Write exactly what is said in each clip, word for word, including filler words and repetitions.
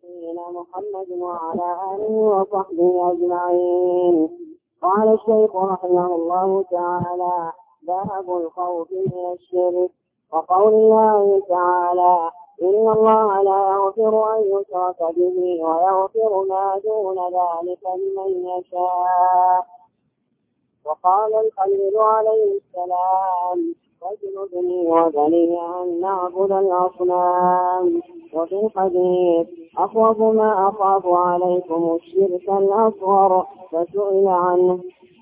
نبينا محمد وعلى آله وصحبه أجمعين. قال الشيخ رحمه الله تعالى: ذهب الخوف من الشرك. وقول الله تعالى: إن الله لا يغفر أن يشرك به ويغفر ما دون ذلك لمن يشاء. وقال الخليل عليه السلام: واجنبني وبني أن نعبد الأصنام. وفي الحديث: أخوف ما أخاف عليكم الشرك الأصغر، فسئل عنه.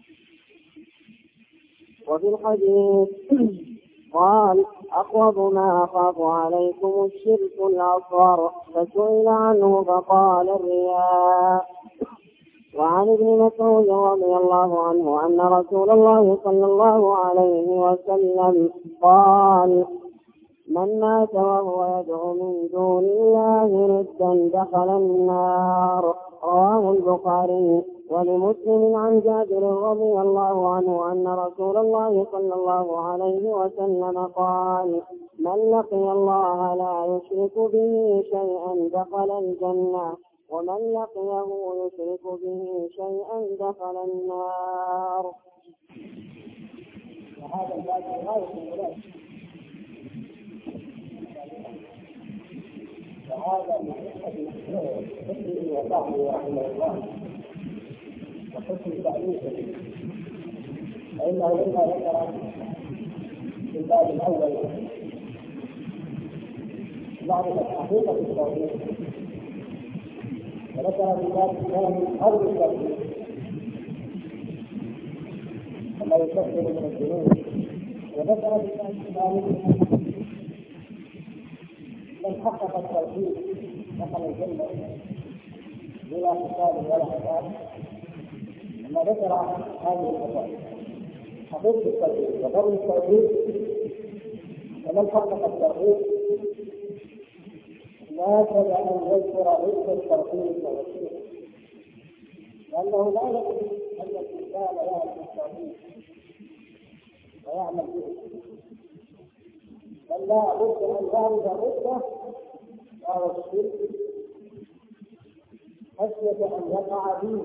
وفي الحديث قال: أخوف ما أخاف عليكم الشرك الأصغر، فسئل عنه فقال: الرياء. وعن ابن مسعود رضي الله عنه أن رسول الله صلى الله عليه وسلم قال: من مات وهو يدعو من دون الله ردا دخل النار. رواه البخاري. ولمسلم عن جابر رضي الله عنه أن رسول الله صلى الله عليه وسلم قال: من لقي الله لا يشرك به شيئا دخل الجنة، ومن لقيه يشرك به شيئا دخل النار. وهذا الباب غاية الولاية، وهذا من حسن وصحبه رحمه الله وحسن تأليفه، فإنه لما ذكر في الباب الأول معرفة حقيقة التوحيد، وذكر في الباب الثاني أرض التوحيد وما يكفر من الذنوب، وذكر في الباب الثالث من حقق التوحيد دخل الجنة بلا حساب ولا حساب. لما ذكر هذه الأشياء حقيقة التوحيد وفضل التوحيد، ومن حقق التوحيد ناسب أن يذكر ضد التوحيد والشرك، لأنه لا يجوز أن الإنسان يعرف التوحيد ويعمل به، بل لا بد أن يعرف ضده وهو الشرك خشية أن يقع فيه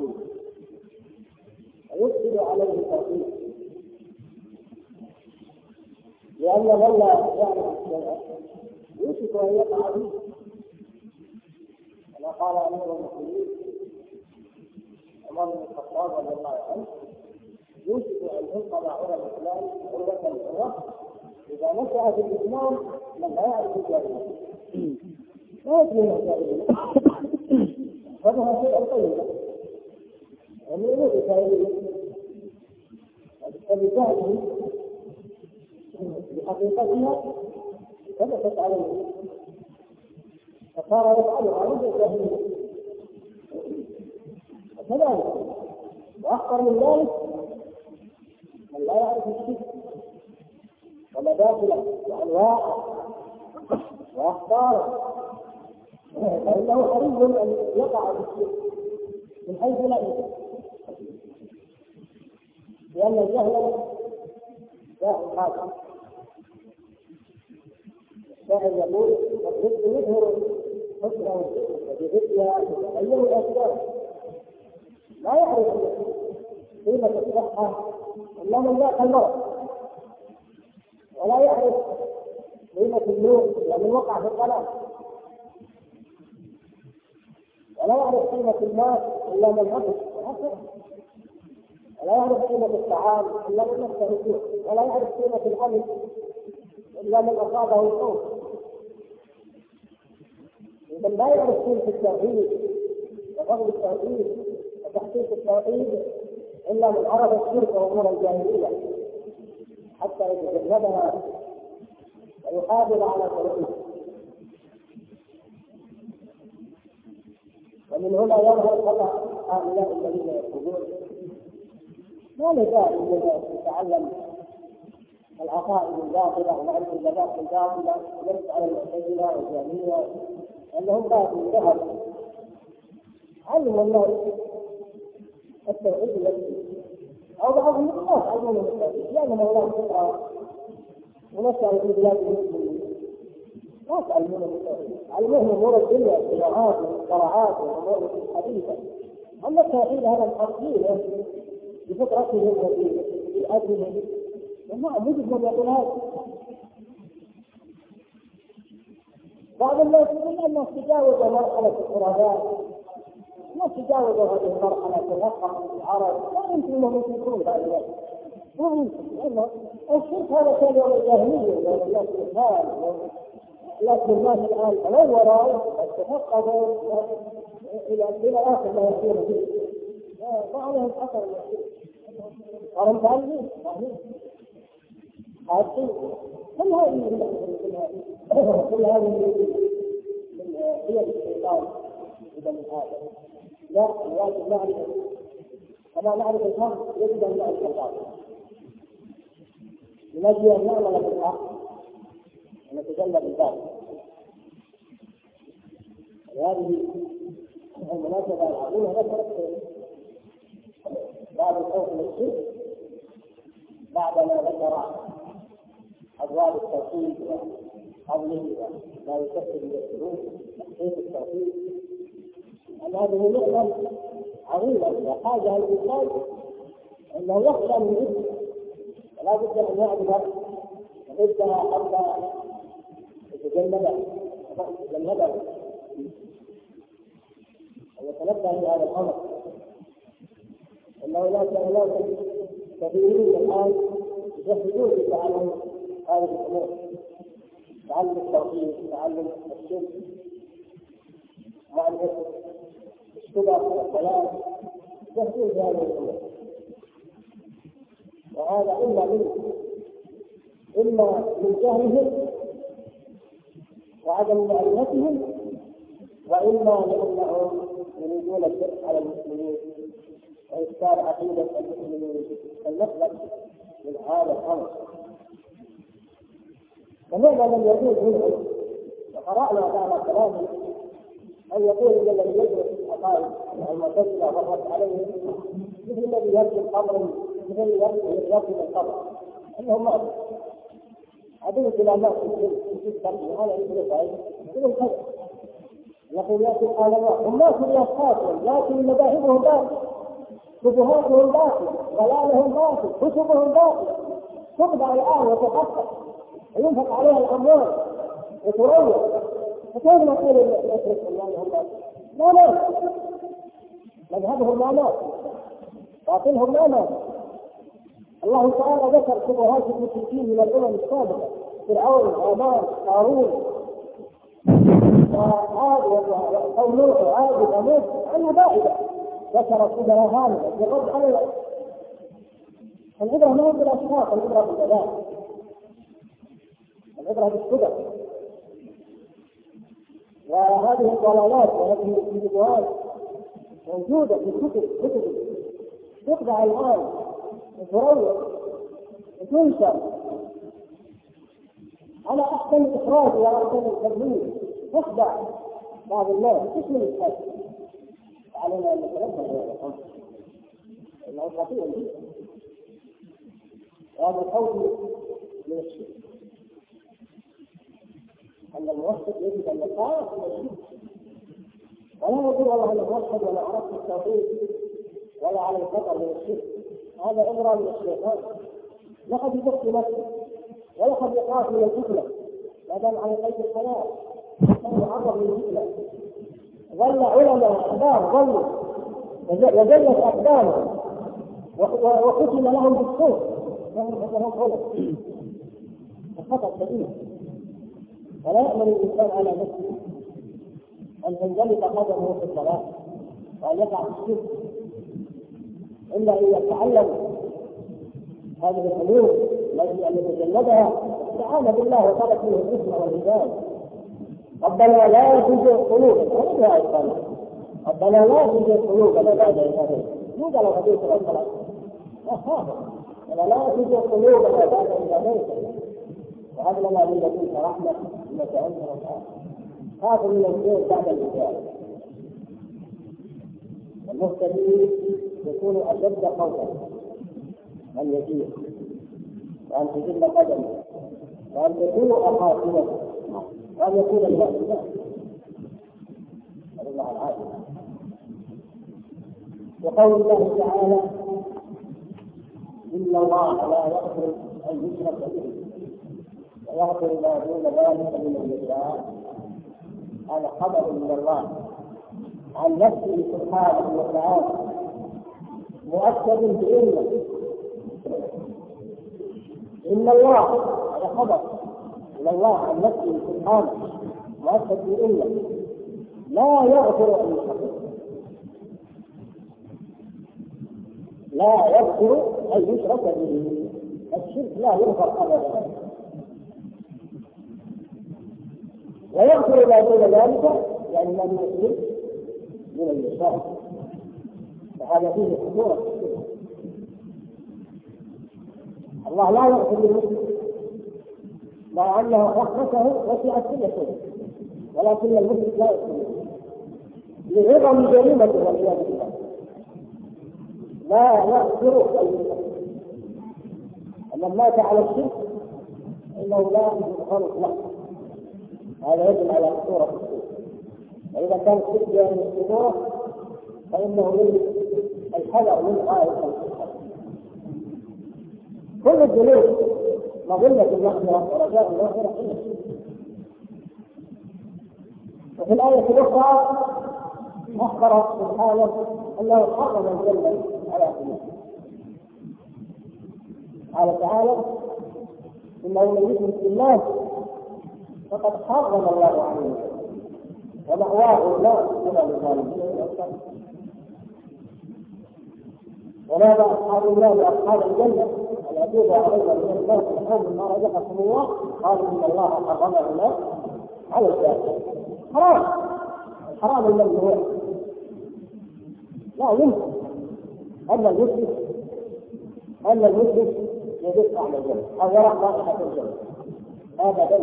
ويفسد عليه التوحيد، لأن من لا يعرف الشرك يوشك أن يقع فيه، كما قال أمير المؤمنين عمر بن الخطاب رضي الله عنه: يوشك أن ينقض عرى الإسلام عروة العروة إذا نشأ في الإسلام من لا يعرف الجاهلية. لا يدري من الجاهلية فهذا شيء طيب ومن الجاهلية فبجهله بحقيقتها ثبتت عليه فصار يفعلها عند الجاهلية. وكذلك وأخطر من ذلك من لا يعرف الشرك ومداخله وأنواعه وأخطاره، فإنه حري أن يقع في الشرك من حيث لا يدري، لأن الجهل جاهل حاكم. الشاعر يقول: والرزق يظهر حسنه وبذكرها تتغير الأسباب. لا يعرف قيمة الصحة إلا من ذاق المرض، ولا يعرف قيمة النور إلا من وقع في الظلام، ولا يعرف قيمة الماء إلا من عطش، ولا يعرف قيمة الطعام إلا من نفسه الجوع، ولا يعرف قيمة الأمن إلا من أصابه الخوف. إذا لا يعرف قيمة التوحيد وفضل التوحيد وتحقيق التوحيد إلا من عرف الشرك وأمور الجاهلية حتى يتجنبها ويحافظ على توحيده. ومن هنا يظهر خطأ هؤلاء الذين يقولون: ما لداعي أن يتعلم العقائد الباطلة ومعرفة الذبائح الباطلة ويرد على المعتزلة والجهمية أنهم باطل ذهب. علموا الناس التوحيد الذي أو بعضهم الناس علموا التوحيد، لأن مولانا فرقة ونشأ في بلاد المسلمين لا تعلمون التوحيد، علموهم أمور الدنيا الصناعات والزراعات الصفات والامور الحديثه. اما التوحيد هذا الحقيقه بفطرته وفي اجله ما وجد من يقول هذا. بعض الناس يقول انه تجاوز مرحله الخرافات، ما تجاوز هذه المرحله تلقى العرب، لا يمكن انهم يشركون بعد ذلك. ما يمكن، لانه الشرك هذا كان يوم الجاهليه ويوم الناس الحال، لكن الناس الان تنوروا وتفقدوا الى الى اخر ما يصير به. ما عليهم اثر من الشرك. صاروا متعلمين عارفين كل هذه كل هذه هي الشيطان بني ادم. لا الواجب نعرف كما نعرف الحق يجب ان نعرف الباطل. نجي ان نعمل بالحق ونتجنب الباطل. وهذه المناسبه العظيمه ذكرت بعض الخوف من الشرك بعدما ذكر أبواب التوحيد وقوله لا يكفر بالسلوك تحقيق التوحيد. أن هذه نعمة عظيمة وحاجة الإنسان أنه يخشى من ضدها ولا بد أن يعرف ضدها حتى يتجنبها يتجنبها ويتنبه لهذا الأمر. أنه لا ناس كثيرين الآن يجحدون في تعلم هذه الأمور، تعلم التوحيد، تعلم الشرك، معرفة الشبه والضلال، يجحدون في هذه الأمور. وهذا إما من إما من جهلهم وعدم معرفتهم، وإما لأنهم يريدون الشرك على المسلمين وإفساد عقيدة المسلمين. فلنخلق من هذا الأمر. ومعنى من يجوز منهم وقرأنا بعض كلامه أن يقول إن الذي يدرس الحقائق المعتزلة والرد عليهم مثل الذي يبني القبر مثل الذي يبني القبر أنهم معروف هذه كلامات في التربية. هذا يقول بعيد يقول كذا يقول يأتي الآلامات هم ناس من أشخاصهم لكن مذاهبهم باطلة، شبهاتهم باطلة، ضلالهم باطل، كتبهم باطلة، تطبع الآن وتحقق وينفق عليها الأموال وتروج. فكيف نقول نترك أموالهم باطل؟ لا لا مذهبهم لا لا باطلهم لا لا. الله تعالى ذكر شبهات المشركين من الأمم السابقة، فرعون وهامان قارون وعاد وقوم نوح وعاد وثمود عنه بعيدة. ذكر شبهات يرد على العبرة ما هي بالأشخاص، العبرة بالبلاء، العبرة بالصدق. وهذه الضلالات وهذه الشبهات موجودة في كتب كتب تطبع الآن وتروج وتنشر على أحسن إخراج وأحسن تدوين. تخدع بعض الناس تشمل الحج. علينا أن نتنبه هذا الأمر إنه خطير جدا. وهذا الخوف من الشرك، أن الموحد يجب أن يخاف من الشرك، ولا يقول والله أنا موحد ولا عرفت التوحيد ولا على الخطر من الشرك. هذا أمر من الشيطان، لقد يبكي نفسه ولقد يخاف من الفتنة ما دام على قيد الصلاة كان يعرض للفتنة. ظل علماء أحبار ظلوا وجلت أقدامهم وختم لهم بالصوت وهم غلط. الخطأ شديد، ولا يأمن الإنسان على نفسه أن تنجلط قدمه في الصلاة وأن يقع في الشرك إلا أن يتعلم هذه الأمور التي أن يتجنبها استعان بالله وطلب منه الإثم والهداية. ربنا لا تزغ قلوبنا، هذه الآية ربنا لا تزغ قلوبنا بعد إذ هديتنا. مو قال هديت الصلاة، ربنا لا تزغ قلوبنا بعد إذ هديتنا وهب لنا من لدنك رحمة إنك أنت الوهاب. خاف من الخير بعد الهداية. المهتدي يكون أشد خوفا أن يزيد وأن تزل قدمه وأن تكون خاتمته وأن يكون الناس الله العافية. وقول الله تعالى إن الله لا يغفر أن يشرك به ويغفر ما دون ذلك لمن يشاء، هذا خبر من الله عن نفسه سبحانه وتعالى مؤكد بإنه إن الله، هذا خبر من الله عن نفسه سبحانه مؤكد بإنه لا يغفر أن يشرك به، لا يغفر أن يشرك به، الشرك لا يغفر أبدا، ويغفر ما دون ذلك يعني ما دون الشرك من الشرك، فهذا فيه خطورة. الله لا يغفر للمسلم مع أنه رحمته وسعت كل شيء، ولكن المسلم لا يغفر لعظم جريمته والعياذ بالله، لا يغفر أن يشرك. من مات على الشرك إنه لا يغفر له، هذا يدل على خطورة الشرك. وإذا كان الشرك يعني الخطورة فإنه يجب الحذر من غاية الخطورة. كل الدليل مظلة المغفرة ورجاء المغفرة إلا الشرك. وفي الآية الأخرى أخبر سبحانه أنه حرم الجنة على الناس، قال تعالى إنه من يشرك بالله فقد حرم الله عليه ومأواه النار وما للظالمين من أنصار. ونادى أصحاب النار وأصحاب الجنة أن أتوبوا علينا من الله سبحانه ما رزقكم الله، قالوا إن الله حرمنا على الكافرين. حرام، حرام الممنوع لا يمكن أن المسلم أن المسلم يدق على الجنة أو يرى رائحة الجنة أبدا،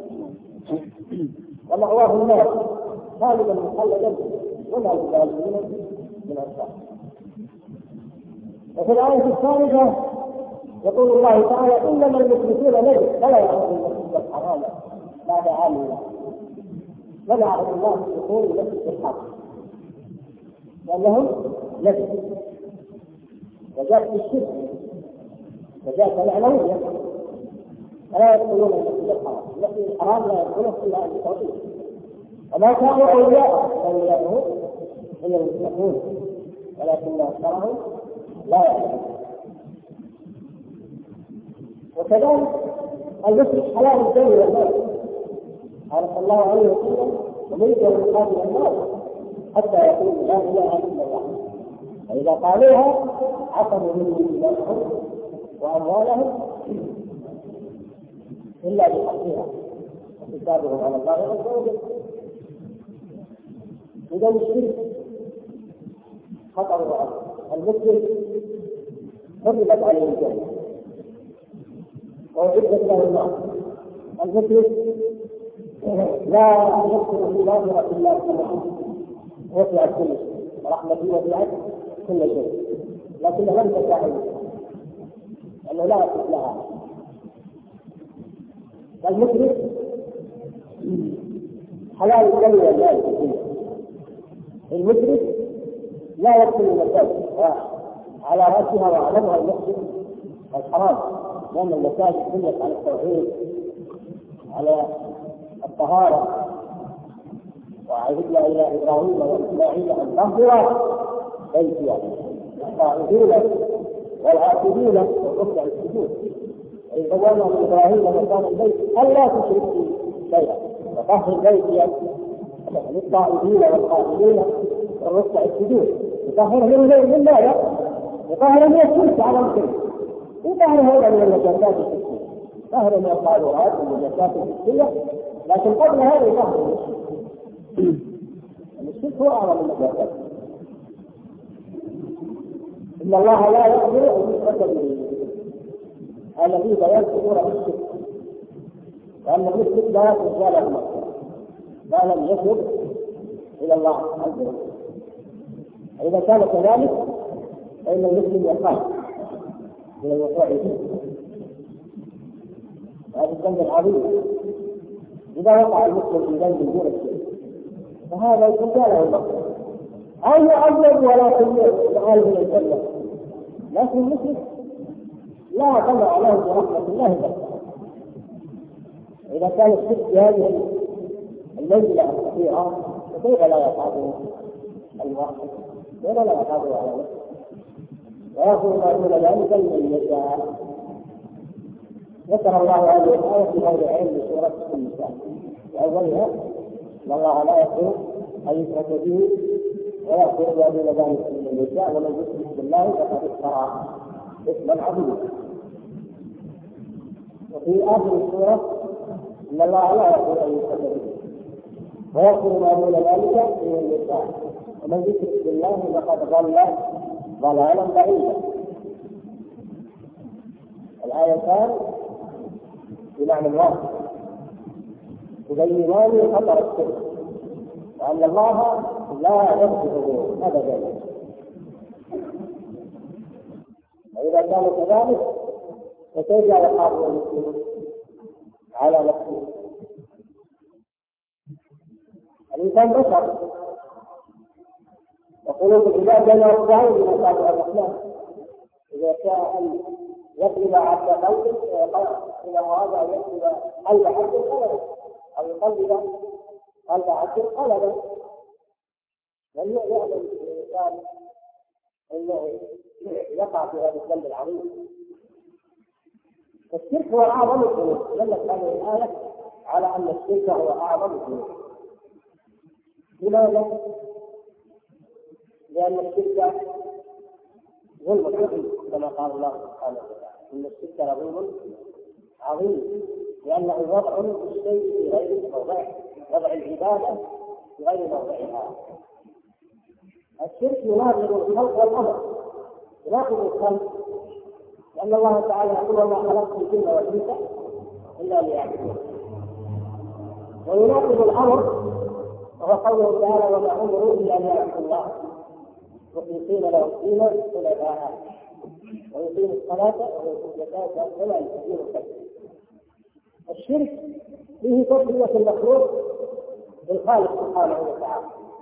ومأواه النار خالدا مخلدا وما للظالمين من أنصار. وفي الآية الثالثة يقول الله تعالى إنما المشركون نجس فلا يعبدون المسجد الحرام بعد عامه، منعهم الله من دخول المسجد الحرام لأنهم نجس، وجاءت الشرك وجاءت معنوية، فلا يدخلون المسجد الحرام، المسجد الحرام لا يدخله إلا أن يتوحد، وما كانوا أولياءه أولياءه إلا المتقون ولكن أكثرهم لا يعلمون. وكذلك المشرك حلال الدم والمال، قال صلى الله عليه وسلم ومن يقاتل الناس حتى يقول لا اله الا الله، فاذا قالوها عصموا منهم دماءهم واموالهم الا بحقها وحسابهم على الله عز وجل. اذا الشرك خطر وعظيم، المسلم حرمت عليه الجنه وأعدت له النار. المسلم لا يدخل في ناظرة الله سبحانه وسعت كل شيء، ورحمته وسعت كل شيء، لكن لم تساعد أنه لا يصلح لها. المسلم حلال الدم والمال في الدنيا، المسلم لا يدخل المساجد على رأسها وعلمها المسلم الحرام، لأن المساجد بنيت على التوحيد على الطهارة، وعهدنا إلى إبراهيم وإسماعيل أن طهر بيتي الطائفين والعاكفين والركع السجود، وإذ بوأنا لإبراهيم مكان البيت ألا تشرك به شيئا وطهر بيتي للطائفين والقائمين والركع السجود. يطهر من غير من ماذا؟ يطهر من الشرك على الشرك، يطهر هذا من النجاسات الشركية، طهر من القاذورات والنجاسات الشركية، لكن قبل هذا يطهر الشرك هو أعظم النجاسات. إن الله لا يغفر أن يشرك به، هذا فيه بيان خطورة الشرك، وأن المشرك لا يخرج ولا المغفرة ما لم يتب إلى الله عز وجل. إذا كان كذلك فإن المسلم يخاف من الوقوع فيه، هذا الذنب العظيم. إذا وقع المسلم في ذنب دون الشرك فهذا يكون له المقصود أو يعذب ولكن يعال من الجنة. لكن المشرك لا طمع له برحمة الله بس. إذا كان الشرك بهذه المنزلة الكثيرة فكيف لا يخافه الموحد ولا لا يخافه على نفسه ويأخذ ما دون ذلك لمن يشاء. ذكر الله هذه الآية في موضعين من سورة النساء. وأولها أن الله لا يغفر أن يشرك به ويغفر ما دون ذلك لمن يشاء ومن يشرك بالله فقد افترى إثما عظيما. وفي آخر السورة إن الله لا يغفر أن يشرك به ويغفر ما دون ذلك لمن يشاء ومن يشرك بالله فقد ضل ضلالا بعيدا. الآيتان بمعنى واحد تبينان خطر الشرك وأن الله لا يغفره أبدا. وإذا كان كذلك فكيف يخاف المسلم على نفسه؟ الإنسان بشر وقلوب العباد بين أصبعين من أصابع الرحمن. إذا شاء أن يقلب عبد قلبه إذا أراد أن يقلب قلب عبد قلبه أو يقلب قلب عبد قلبه. لم يعلم الإنسان أنه يقع في هذا الذنب العظيم. الشرك هو أعظم الذنوب. دلت هذه الآية على أن الشرك هو أعظم الذنوب. لماذا؟ لأن الشرك ظلم عظيم كما قال الله سبحانه وتعالى إن الشرك لظلم عظيم لأنه وضع الشيء في غير موضعه وضع العبادة في غير موضعها. الشرك يناقض الخلق والأمر يناقض الخلق لأن الله تعالى يقول وما خلقت الجن والإنس إلا ليعبدون. ويناقض الأمر وهو قوله تعالى وما أمروا إلا ليعبدوا الله مخلصين له الدين حنفاء ويقيموا الصلاة ويؤتوا الزكاة ولا يستكبروا الكفر. الشرك فيه تسوية المخلوق بالخالق سبحانه وتعالى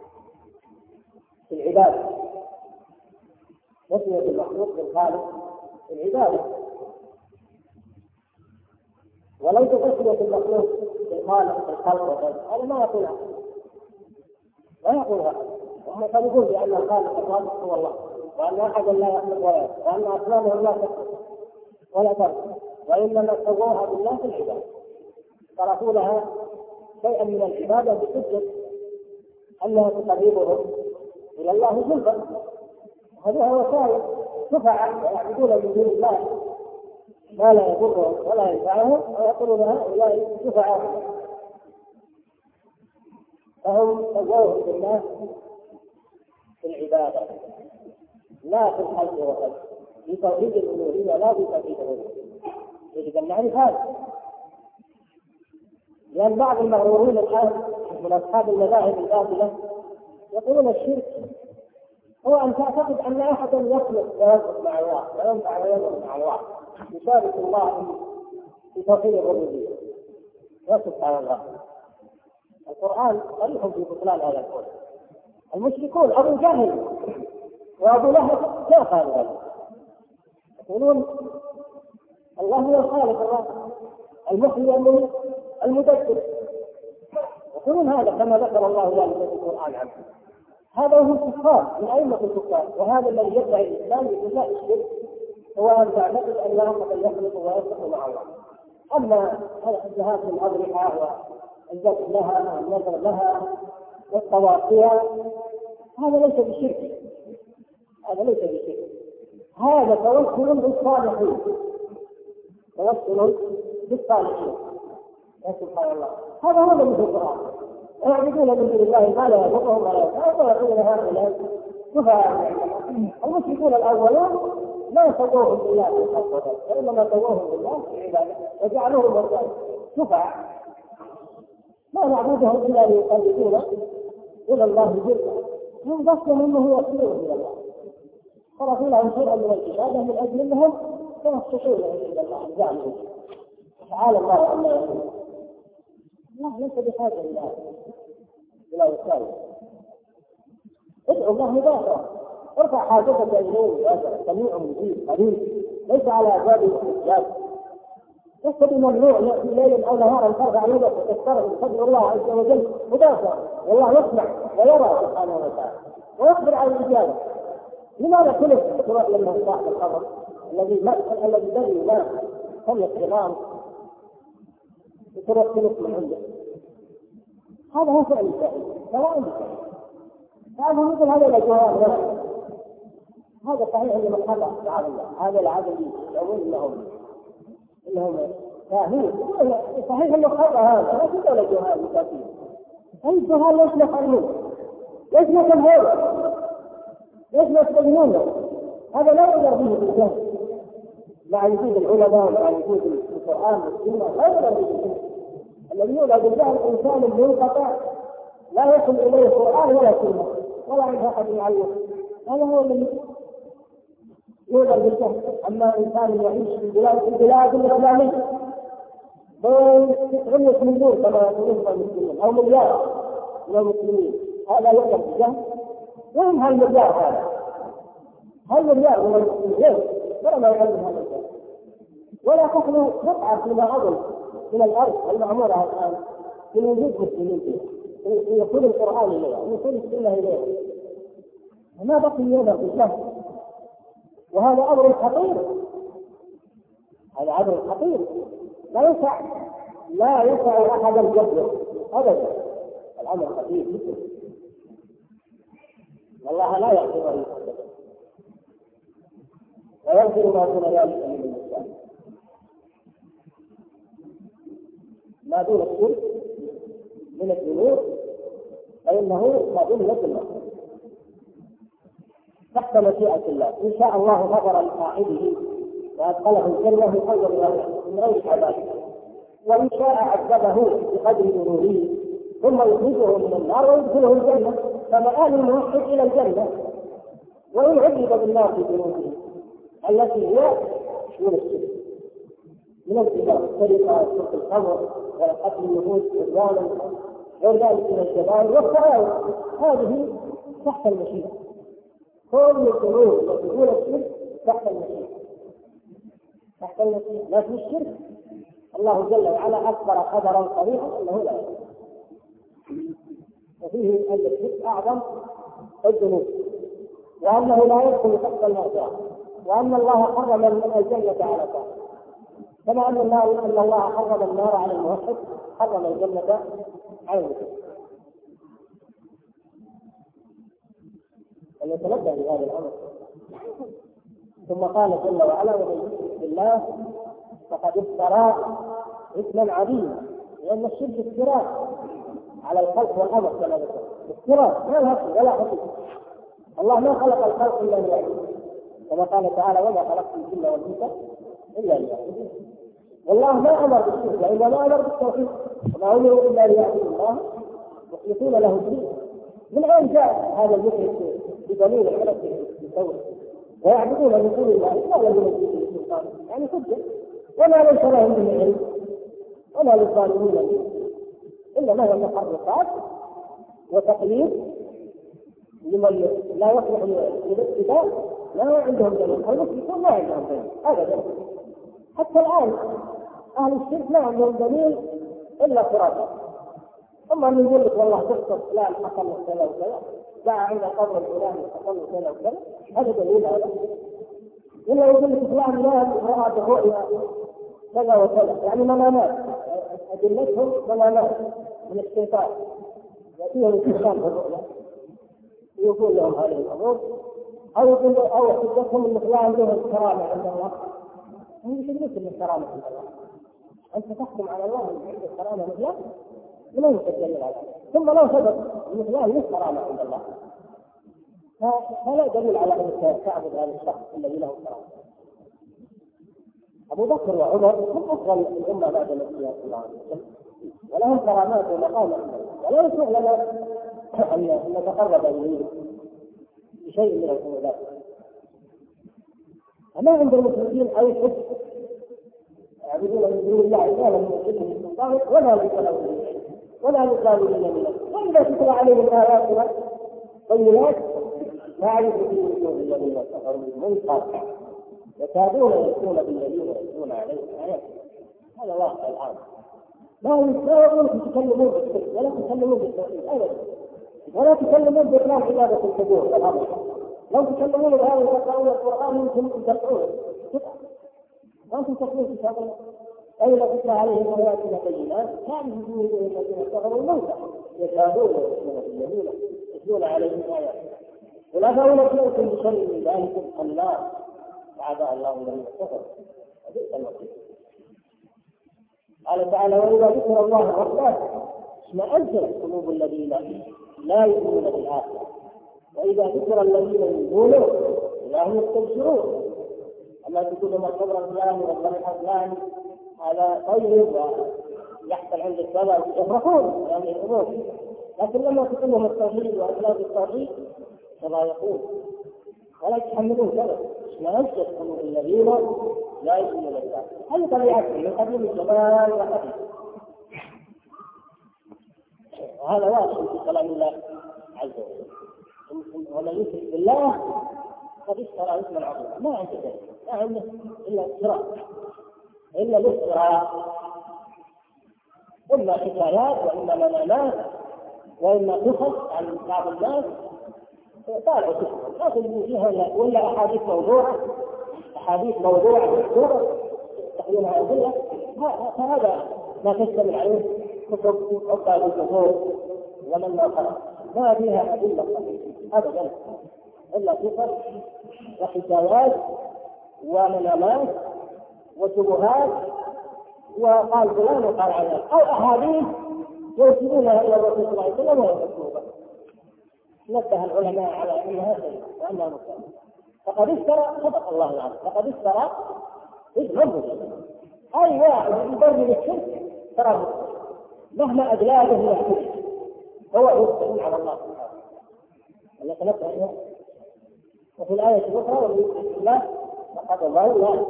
في العبادة. تسوية المخلوق بالخالق في العبادة وليس تسوية المخلوق بالخالق في الخلق هذا ما يقولها لا يقولها. هم يقول بأن الخالق الرازق هو الله وأن أحدا لا يخلق ولا يرزق وأن أصنامهم لا تخلق ولا ترزق وإنما سووها بالله في العبادة صرفوا لها شيئا من العبادة بحجة أنها تقربهم إلى الله زلفى. هذه وسائل شفعاء يعبدون من دون الله ما لا يضرهم ولا ينفعهم ويقولون هؤلاء شفعاء فهم سووهم بالله في العبادة لا في الخلق والخلق بتوحيد الألوهية لا بتوحيد الربوبية. يجب أن نعرف هذا لأن بعض المغرورين الآن من أصحاب المذاهب الباطلة يقولون الشرك هو أن تعتقد أن أحدا يخلق ويخلق مع الله وينفع ويضر مع الله يشارك الله في توحيد الربوبية. وسبحان الله القرآن صريح في بطلان هذا القول. المشركون أبو جهل وأبو لهب لا قالوا ذلك يقولون الله هو الخالق الرازق المحيي المميت المدبر يقولون هذا كما ذكر الله ذلك في القرآن عنه. هذا هو الكفار من أئمة الكفار. وهذا الذي يدعي الإسلام يقول لا الشرك هو أن تعتقد أن لا أحد يخلق ويرزق مع الله. أما الجهاد بالأضرحة والذبح لها والنذر لها والطواقية هذا ليس بالشرك. هذا ليس بالشرك. هذا توسل بالصالحين توسل بالصالحين. يا سبحان الله هذا هو من القرآن. ويعبدون من دون الله ما لا يضرهم ولا ينفعهم ويقولون هؤلاء شفعاء. المشركون الأولون ما سووهم بالله في الخلق وإنما سووهم بالله في العبادة وجعلوهم شفعاء ما نعبدهم إلا ليقربونا إلى الله جل من ضحكهم أنه يوصلون إلى الله صرفوا لهم شيئا من العبادة من أجل أنهم يوصلون إلى الله جعلهم. تعالى الله عما يقول الله ليس بحاجة إلى لا يساوي. ادعو الله مباشرة، ارفع حاجتك إليه مباشرة، سميع مجيب قريب، ليس على أبواب الاحتياج. تكتب ممنوع ليل أو نهارا ترفع يدك وتستغفر تدعو الله عز وجل مباشرة، والله يسمع ويرى سبحانه وتعالى ويقدر على الإجابة. لماذا كلف سواء لما صاحب الخبر الذي ما الذي بدأ ما خلص الغام وتروح كلف من عنده؟ هذا هو فعل الجاهل سواء بشيء. هذا مثل هذا الجواب هذا صحيح انه خطا تعالى الله، هذا العدل يقول انهم انهم كافرين، صحيح انه خطا هذا، لكن ولا جهال كافر. الجهال ليش يفعلون؟ ليش ما تنهون؟ ليش ما يستجنون؟ هذا لا يقدر به بالجهل مع وجود العلماء ومع وجود القران والسنه، لا يقدر به بالجهل. الذي يولد بالجهل انسان منقطع لا يصل اليه القران ولا سنه ولا عند احد يعلمه، هذا هو الذي يولد بالجهل. اما انسان يعيش في البلاد في البلاد الاسلاميه بين تسعمائة مليون كما يقولون المسلمين او مليار من المسلمين، هذا يولد بالجهل. وين هالمليار هذا؟ هالمليار من المسلمين ولا ما يعلم هذا الجهل، ولا تخلو قطعه فيما اظن من الارض المعموره الان من وجود مسلمين فيها، يقول القران اليها ويقول السنه اليها، ما بقي يولد بالجهل. وهذا امر خطير، هذا امر خطير لا يسع لا يسع احد الجهل ابدا. الامر خطير جدا، والله لا يغفر ان ويغفر ما دون ذلك من الانسان. ما دون الشرك من الذنوب فانه ما دون الذنوب تحت مشيئة الله. إن شاء الله غفر لصاحبه وأدخله الجنة من غير من غير عذاب، وإن شاء عذبه بقدر ذنوبه ثم يخرجه من النار ويدخله الجنة، فمآل الموحد إلى الجنة. وإن عذب بالنار بذنوبه التي هي شؤون الشرك من الزنا والسرقة وشرب الخمر وقتل النفوس عدوانا غير ذلك من الجبائر والسرائر، هذه تحت المشيئة. كل الذنوب التي دون الشرك تحت المشيئة، تحت المشيئة. لكن الشرك الله جل وعلا أكبر قدرا صريحا أنه لا يشرك، وفيه أن الشرك أعظم الذنوب، وأنه لا يدخل تحت المعصية، وأن الله حرم الجنة على كافر، كما أن الله أن الله حرم النار على الموحد، حرم الجنة على المشرك. فليتنبه لهذا الأمر. ثم قال جل وعلا: ومن يشرك بالله فقد افترى إثما عظيما، لأن الشرك افتراء على الخلق والأمر كما ذكر، افتراء ما له ولا حقيقة. الله ما خلق الخلق إلا ليعبدون، كما قال تعالى: وما خلقت الجن والإنس إلا ليعبدون. والله ما أمر بالشرك وإنما أمر بالتوحيد، وما أمروا إلا ليعبدوا الله مخلصين له الدين. من أين جاء هذا المشرك بدليل الحلف بالتوحيد ويعبدون من دون الله ما لم ينزل السلطان؟ يعني حجة، وما ليس لهم به علم وما للظالمين به إنما هي محرقات وتقليد لمن لا يصلح للاتباع، لا عندهم دليل. المشركون ما عندهم دليل أبدا، حتى الآن أهل الشرك ما عندهم دليل إلا خرافة. أما من يقول لك والله تقصد فلان حصل كذا وكذا، جاء عند قبر فلان حصل كذا وكذا، هذا دليل هذا. إلا يقول لك فلان لا رأى برؤيا كذا وكذا، يعني منامات، أدلتهم منامات من الشيطان يأتيهم الشيطان بالرؤيا يقول لهم هذه الأمور، أو يقول أو حجتهم أن فلان له الكرامة عند الله. هم يشركون بالكرامة عند الله. أنت تحكم على الله أن عنده الكرامة مثله ولا يدلل على ذلك، ثم لا سبب أن فلان له كرامة عند الله، فلا دليل على أنك تعبد هذا الشخص الذي له كرامة. أبو بكر وعمر هم أفضل الأمة بعد النبي صلى الله عليه وسلم، ولهم كرامات ومقام عند الله، ولا يسمح لنا أن نتقرب إليه بشيء من العبادات. أما عند المسلمين أي حد يعبدون من دون الله لا لم يشركوا بالسلطان ولا للظالمين ولا للظالمين من وإذا تتلى عليهم آياتنا بينات تعرف في وجوه الذين كفروا المنكر يكادون يأتون بالذين يتلون عليهم آياتنا. هذا واقع الآن. ما يستطيعون تتكلمون بالشرك ولا تتكلمون بالتوحيد أبدا، ولا تتكلمون بإطلاق عبادة القبور والأمر. لو تكلمون بهذا وتقرؤون القرآن يمكن أن تقرؤون وأنتم تقرؤون كتاب الله. أين تتلى عليهم آياتنا بينات تعرف في وجوه الذين كفروا المنكر يكادون يأتون بالذين يتلون عليهم آياتنا. ولا تنبئكم بشر من ذلك النار أعداء الله الذين كفروا وبئس المصير. قال تعالى: وإذا ذكر الله وحده اشمأزت قلوب الذين لا يؤمنون بالآخرة وإذا ذكر الذين يؤمنون إذا هم يستبشرون. أما تقول ما صبر فلان والطريق فلان هذا طيب ويحصل عند السبب يفرحون يعني يفرحون، لكن لما تقول لهم التوحيد وأسباب التوحيد فلا يقول ولا يتحملون كذا. اشمأزت قلوب الذين لا يؤمنون بالآخرة. هذه طبيعتهم من قديم الزمان وقديم، وهذا واضح في كلام الله عز وجل: ومن يشرك بالله قد اشترى اثما عظيما. ما عنده شيء، ما عنده الا افتراء، الا الافتراء، اما حكايات واما منامات واما قصص عن بعض الناس طالعوا كتب لا تجد فيها ولا احاديث موضوعه، احاديث موضوعه مكتوبه تقولونها ادله. فهذا ما تشتمل عليه كتب عقد الكفور ومن ما قرأ، ما فيها أدلة أبدا إلا قصص وحكايات ومنامات وشبهات وقال فلان وقال علان، أو أحاديث ينسبونها إلى الرسول صلى الله عليه وسلم وهي مكتوبة. نبه العلماء على أنها شيء وأنها مكتوبة. فقد اشترى، صدق الله العظيم، فقد اشترى اسمه. أي واحد يبرر الشرك ترى مهما أدلاته من الشرك هو يستعين على الله سبحانه التي نقرأ. وفي الآية الأخرى: ومن الله فقد ضل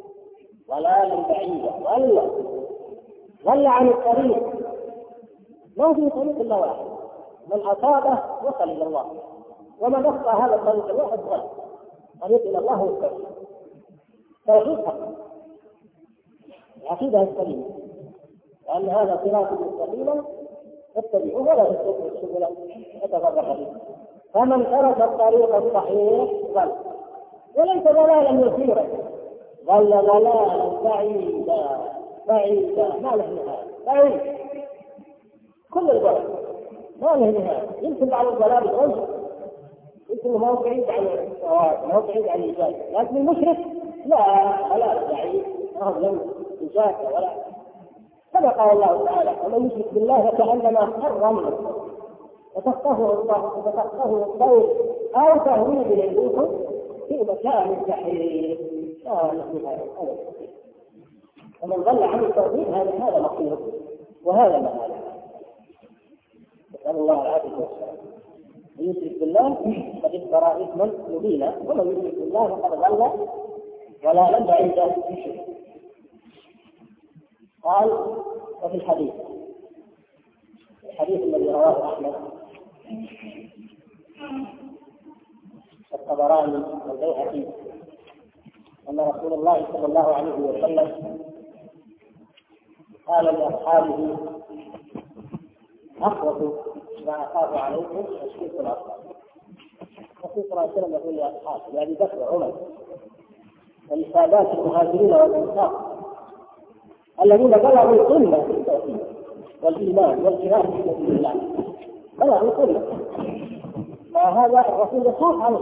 ضلالا بعيدا. ضل ضل عن الطريق، ما في طريق إلا واحد، من أصابه وصل إلى الله، ومن أخطأ هذا الطريق الواحد ضل. طريق إلى الله هو التوحيد، توحيد حق، العقيدة السليمة، وأن هذا صراط مستقيما فاتبعوه ولا تتبعوا السبل فتفرق بكم. فمن ترك الطريق الصحيح ضل، وليس ضلالا يسيرا، ضل ضلالا بعيدا بعيدا ما له نهاية، بعيد كل الضلال ما له نهاية. يمكن بعض الضلال يتوجه، يمكن ما هو بعيد عن الصواب، ما هو بعيد عن الإجابة، لكن المشرك لا ضلال بعيد ما هو له إجابة ولا. كما قال الله تعالى: ومن يشرك بالله فكأنما خر منه وتخطفه الله وتخطفه الطير أو تهوي به الريح في مكان سحيق. ومن ضل عن التوحيد هذا هذا مصيره وهذا مآله. نسأل الله العافية والسلامة. من يشرك بالله قد اشترى إثما مبينا، ومن يشرك بالله فقد ضل ضلالا بعيدا. قال: وفي الحديث الحديث الذي رواه أحمد الطبراني والبيهقي أن رسول الله صلى الله عليه وسلم قال لأصحابه: أخوف ما أخاف عليكم الشرك الأصغر. الرسول صلى الله عليه وسلم يقول لأصحابه لأبي بكر وعمر ولسادات المهاجرين والأنصار الذين بلغوا القمة في التوحيد والإيمان والجهاد في سبيل الله، بلغوا القمة، فهذا الرسول يخاف عليه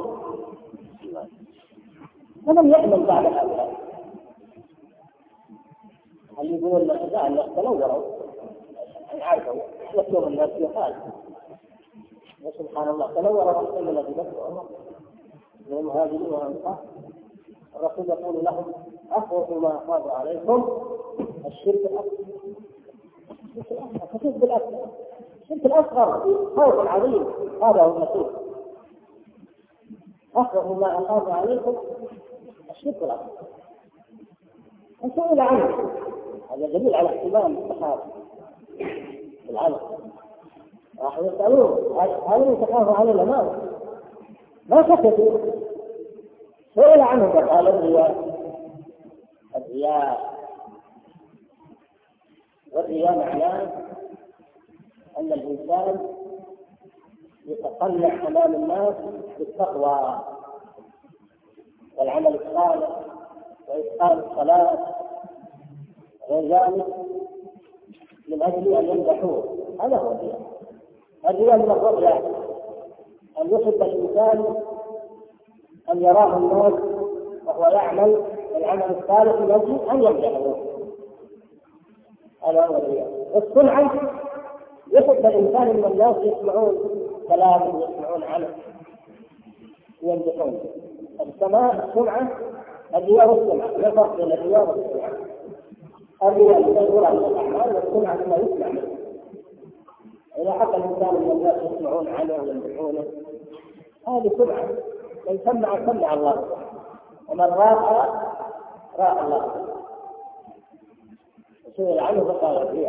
فلم يأمن بعد هذا. هل يقول لا الناس تنوروا عارفوا يطلب الناس يقال وسبحان الله تنور الرسول الذي بكر من المهاجرين والأنصار. الرسول يقول لهم: أخوف ما أخاف عليكم الشرك الأكبر. فكيف بالأكبر؟ الشرك الأصغر خوف عظيم، هذا هو الرسول. أخوف ما أخاف عليكم الشرك الأكبر. فسئل عنه، هذا دليل على اهتمام الصحابة بالعمل. راح يسألوه هل يتخاف عن الأمانة؟ ما سكتوا. سئل عنه فقال الرياء. الرياء والرياء معناه أن الإنسان يتطلع أمام الناس بالتقوى والعمل الصالح وإتقان الصلاة غير ذلك من أجل أن يمدحوه. هذا هو الرياء. الرياء من الرؤيا أن يحب الإنسان أن يراه الناس وهو يعمل العمل الصالح من أجل أن يمدحوه. هذا هو الرياء. والسمعة يحب الإنسان أن الناس يسمعون كلامه ويسمعون عنه ويمدحونه. السماء السمعة الرياء والسمعة لا فرق بين الرياء والسمعة. الرياء لما يقول عن الأعمال والسمعة لما يسمع منه. إذا حب الإنسان أن الناس يسمعون عنه ويمدحونه هذه سمعة. من سمع سمع الله ومن راى راى الله. سئل عنه فقال الرياء.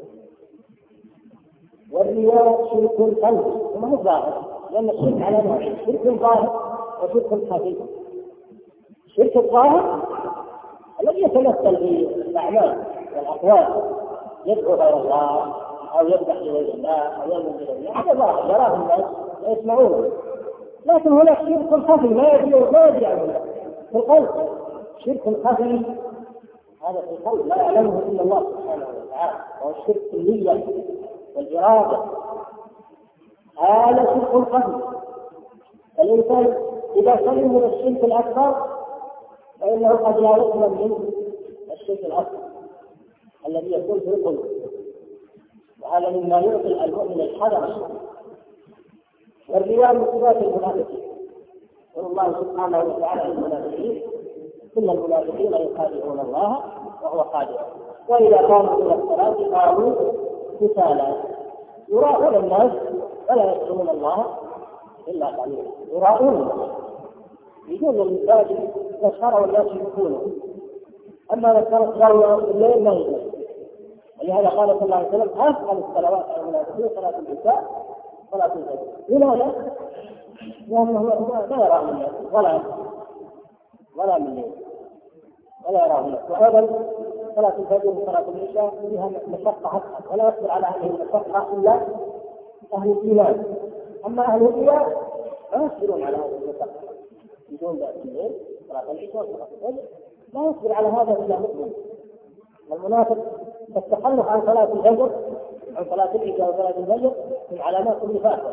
والرياء شرك قلبي وما هو ظاهر، لأن الشرك على نوعين: شرك ظاهر وشرك خفي. الشرك الظاهر الذي يتمثل في الأعمال والأقوال، يدعو غير الله أو يذبح لغير الله أو يؤمن بغير الله، هذا ظاهر يراه الناس ويسمعونه. لكن هناك شرك خفي ما يدري ما يدري عنه في القلب. شرك خفي هذا في القلب لا يعلمه إلا الله سبحانه وتعالى، وهو الشرك في النية والإرادة. هذا شرك خفي. الإنسان إذا سلم من الشرك الأكبر فإنه قد لا يسلم من الشرك الأكبر الذي يكون في القلب، وهذا مما يعطي المؤمن الحذر. والرياء من صفات المنافقين. يقول الله سبحانه وتعالى للمنافقين: إن المنافقين يخادعون الله وهو خادعهم وإذا قاموا إلى الصلاة قاموا كسالى يراءون الناس ولا يذكرون الله إلا قليلا. يراءون الناس بدون المساجد يسخروا الناس يكونوا، أما ذكرت صلوا الليل ما يجوز. ولهذا قال صلى الله عليه وسلم: أفضل الصلوات على المنافقين صلاة العشاء صلاة الفجر. لماذا؟ لأنه لا يراه الناس ولا ولا من الليل ولا يراه الناس. وأيضا صلاة الفجر وصلاة العشاء فيها مشقة حتى ولا يصبر على هذه المشقة إلا أهل الإيمان. أما أهل الإيمان لا يصبرون على هذه المشقة بدون بأس الليل صلاة العشاء وصلاة الفجر، لا يصبر على هذا إلا مؤمن. المنافق التخلف عن صلاة الفجر عن صلاة العشاء وصلاة الفجر من علامات النفاق.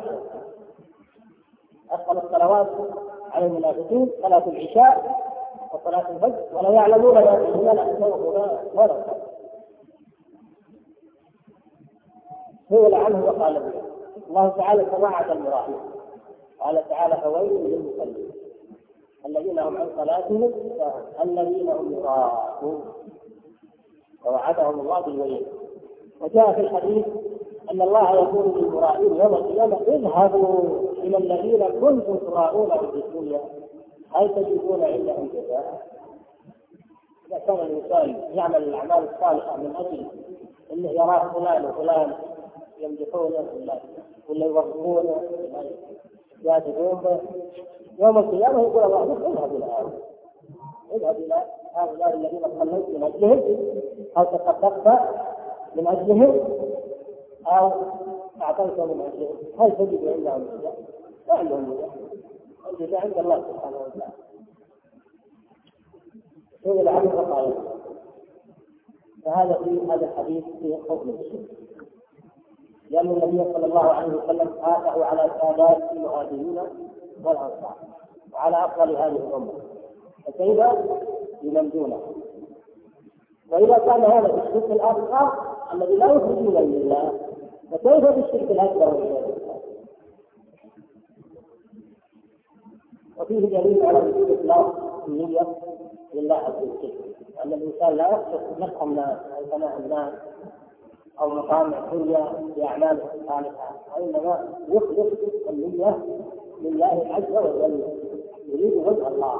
أفضل الصلوات على المنافقين صلاة العشاء وصلاة الفجر ولا يعلمون ما فيهما لا يسوقون ولا سئل عنه وقال به. الله تعالى تباعد المراهق. قال تعالى: فويل للمصلين الذين هم عن صلاتهم الذين هم يراءون، ووعدهم الله بالويل. وجاء في الحديث أن الله يقول للمراءين يوم القيامة: اذهبوا إلى الذين كنتم تراءونهم في الدنيا هل تجدون عندهم جزاء؟ إذا كان الإنسان يعمل الأعمال الصالحة من أجل أنه يراه فلان وفلان يمدحونه ولا يوصفونه يعتدون به، يوم القيامة يقول الله: اذهب إلى هؤلاء اذهب إلى هؤلاء الذين صليت من أجلهم أو تصدقت من أجلهم أو أعطيت من أجلهم هل تجد عندهم جزاء؟ لا عندهم جزاء، الجزاء عند الله سبحانه وتعالى. سئل عنه فقال. فهذا في هذا الحديث في حكم الشرك، لأن النبي صلى الله عليه وسلم آثر على سادات المهاجرين والأنصار وعلى أفضل هذه الأمة، فكيف بمن دونه؟ وإذا كان هذا في الشرك الأصغر الذي لا يخرجون من الله، فكيف بالشرك الأكبر؟ وفيه دليل على وجود إخلاص النية لله عز وجل، أن الإنسان لا يقصد نفع الناس أو ثناء الناس أو مقام الدنيا بأعماله الصالحة، وإنما يخلص النية لله عز وجل، يريد وجه الله.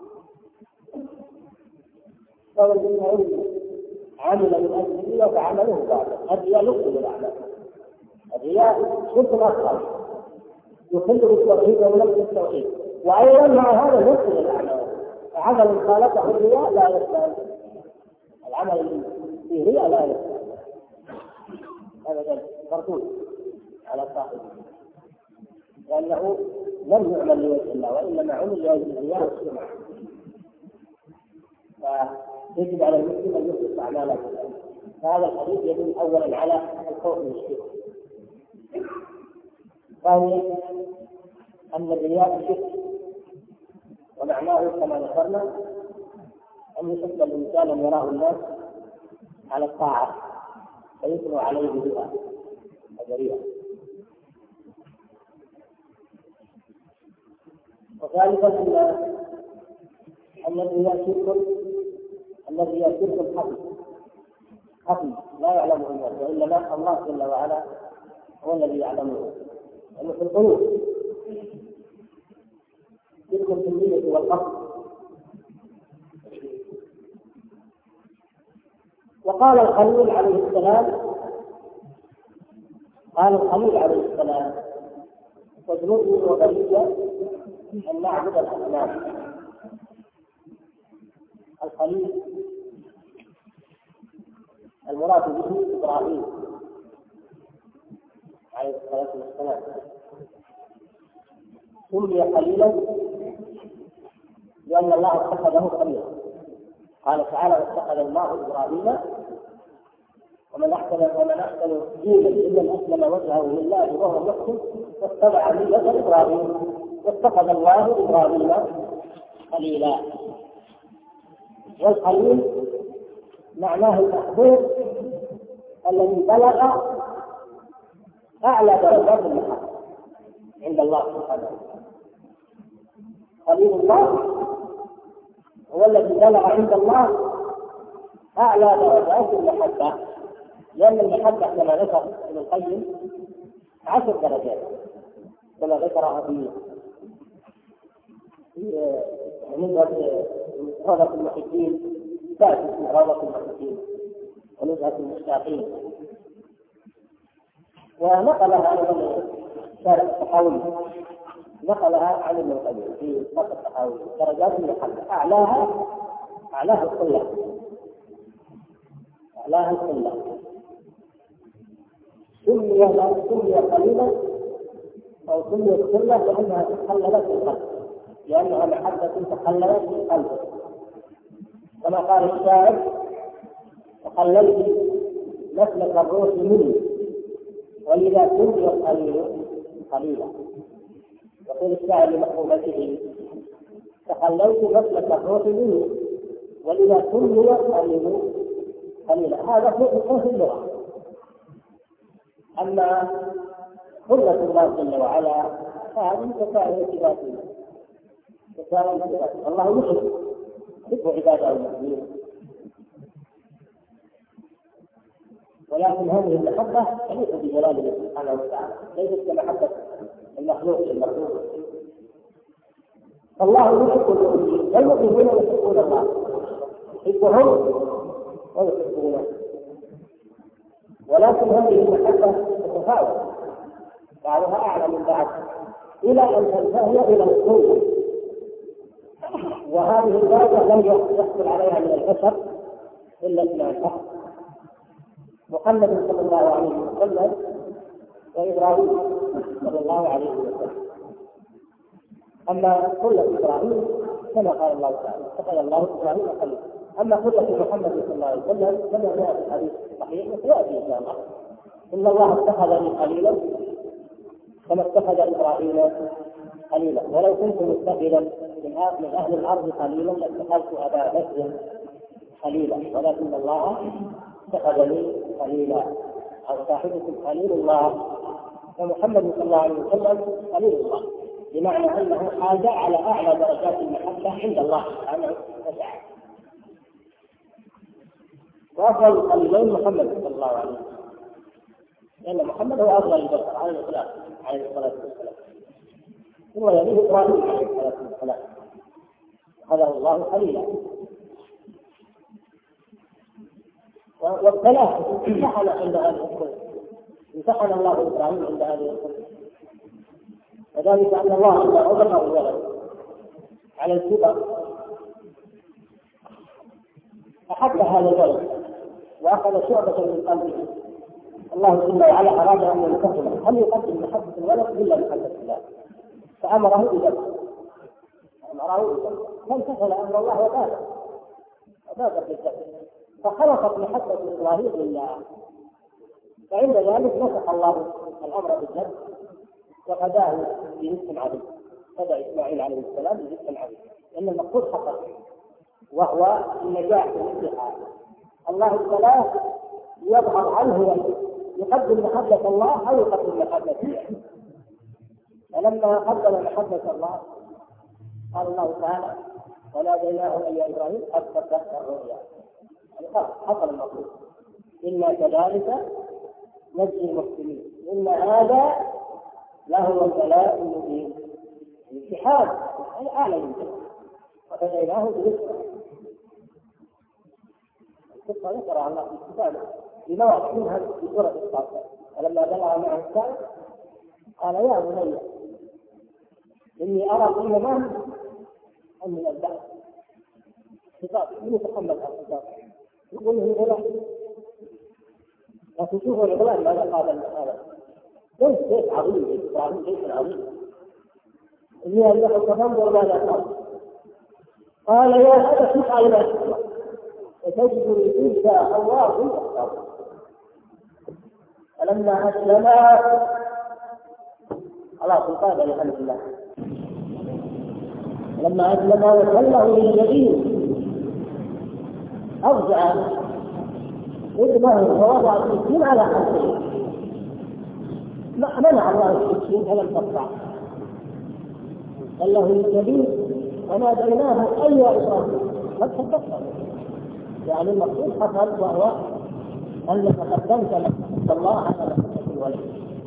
فهو الذي عمل من أجل النية فعمله بعد الرياء يقصد الأعمال، الرياء شرك أكبر يخل بالتوحيد وينقص التوحيد، وأيضا مع هذا يبطل الأعمال. عمل خالطه الرياء لا يقبل، العمل اللي فيه رياء لا يقبل، هذا مردود على صاحبه، لأنه لم يعمل لوجه الله وإنما عمل لوجه الرياء والسمعة. فيجب على المسلم أن يخلص أعماله. فهذا الحديث يدل أولا على الخوف من الشرك. ثانيا أن الرياء شرك، ومعناه كما ذكرنا أن يحب الإنسان أن يراه الناس على الطاعة فيثنوا عليه بها الرياء. وثالثا أن أن الرياء شرك أن الرياء شرك خفي خفي لا يعلمه الناس، وإنما الله جل وعلا هو الذي يعلمه، لأنه في القلوب شرك في النية والقصد. وقال الخليل عليه السلام قال الخليل عليه السلام واجنبني وبني أن نعبد الأصنام. الخليل المراد به إبراهيم عليه الصلاة والسلام، سمي خليلا لأن الله اتخذه خليلا. قال تعالى واتخذ الله إبراهيم ومن أحسن ومن أحسن دينا إلا أسلم وجهه لله وهو محسن واتبع ملة إبراهيم واتخذ الله إبراهيم خليلا. والخليل معناه المحبوب الذي بلغ أعلى درجات المحبة عند الله سبحانه. خليل الله هو الذي بلغ عند الله أعلى درجات المحبة، لأن المحبة كما ذكر ابن القيم عشر درجات كما ذكرها في نزهة روضة المحبين، تأتي في روضة المحبين ونزهة المشتاقين. ونقلها أيضا شارع التحاوي، نقلها عن ابن القيم في فصل التحاوي درجات المحبة أعلاها أعلاها الخلة أعلاها الخلة. سمي سمي قليلا أو سمي الخلة لأنها تخللت في القلب، لأنها محبة تخللت في القلب، كما قال الشاعر وخللت مسلك الروح مني ولذا سمي القليل قليلا. يقول الشاعر لمحبوبته تخللت مسلك الروح مني ولذا سمي القليل قليلا. هذا في اللغة. أما خلة الله جل وعلا فهذه تساوي صفاته تساوي صفاته. الله يحب يحب عباده المؤمنين، ولكن هذه المحبة تليق بجلاله سبحانه وتعالى، ليست كمحبة المخلوق للمخلوق. الله يحب المؤمنين والمؤمنون يحبون الله، يحبهم ويحبونه، ولكن هذه المحبة تتفاوت، بعضها أعلى من بعض إلى أن تنتهي إلى القوة، وهذه الدرجة لم يحصل عليها من البشر إلا اثنان فقط، محمد صلى الله عليه وسلم وإبراهيم صلى الله عليه وسلم. أما خلة إبراهيم كما قال الله تعالى اتخذ الله إبراهيم خليلا. أما خلة محمد صلى الله عليه وسلم كما جاء في الحديث الصحيح وسيأتي إن شاء الله إن الله اتخذني خليلا كما اتخذ إبراهيم خليلا، ولو كنت متخذا من أهل الأرض خليلا لاتخذت أبا بكر خليلا، ولكن الله اتخذني خليلا، أو صاحبكم خليل الله، ومحمد صلى الله عليه وسلم خليل الله، بمعنى أنه حاز على أعلى درجات المحبة عند الله سبحانه وتعالى. وأفضل الخليلين محمد صلى الله عليه وسلم، لأن محمد هو أفضل البشر عليه الصلاة والسلام، ثم يليه إبراهيم عليه الصلاة والسلام هذا الله خليلا. والثلاثة انتحل عند أهل امتحن الله ابراهيم عند هذه القصه، وذلك ان الله اذا رزقه الولد على الكبر احب هذا الولد واخذ شعبه من قلبه، الله جل وعلا اراد ان يمتحنه هل يقدم محبه الولد الا محبه الله، فامره بذبح امره بذبح فامتثل امر الله وبادر وبادر بالذبح، فخلقت محبه ابراهيم لله، فعند ذلك نسخ الله الامر بالذبح وفداه برزق عظيم، فدى اسماعيل عليه السلام برزق عظيم، لان المقصود حصل وهو النجاح في الامتحان. الله ابتلاه يظهر عنه يقدم محبه الله او يقدم محبه الله، فلما قدم محبه الله قال الله تعالى وناديناه يا ابراهيم قد صدقت الرؤيا، يعني حصل المقصود انا كذلك نجزي المحسنين ان هذا لهو البلاء المبين، الامتحان الاعلى الامتحان، وفديناه برزق. القصه ذكرها الله في كتابه بمواضع منها في سوره الصافات، فلما بلغ معه السعي قال يا بني اني ارى في المنام اني البحر، خطاب من يتحمل هذا الخطاب يقول له غلام، لكن شوفوا الغلام ماذا قال هذا ليس ليس عظيم ليس عظيم ليس عظيم اني ارى فانظر ماذا قال، قال يا ابت افعل ما تشاء وتجدني ان شاء الله من الصابرين. فلما اسلما خلاص انقاد لحمد الله، لما اسلم وسلمه للجبين ارجع ابنه ووضع السكين على خلفه، منع الله السكين فلم تقطع، قال له للجبين وناديناه اي يا ابراهيم قد صدقت، يعني المقصود حصل وهو انك قدمت محبه الله على محبه الولد،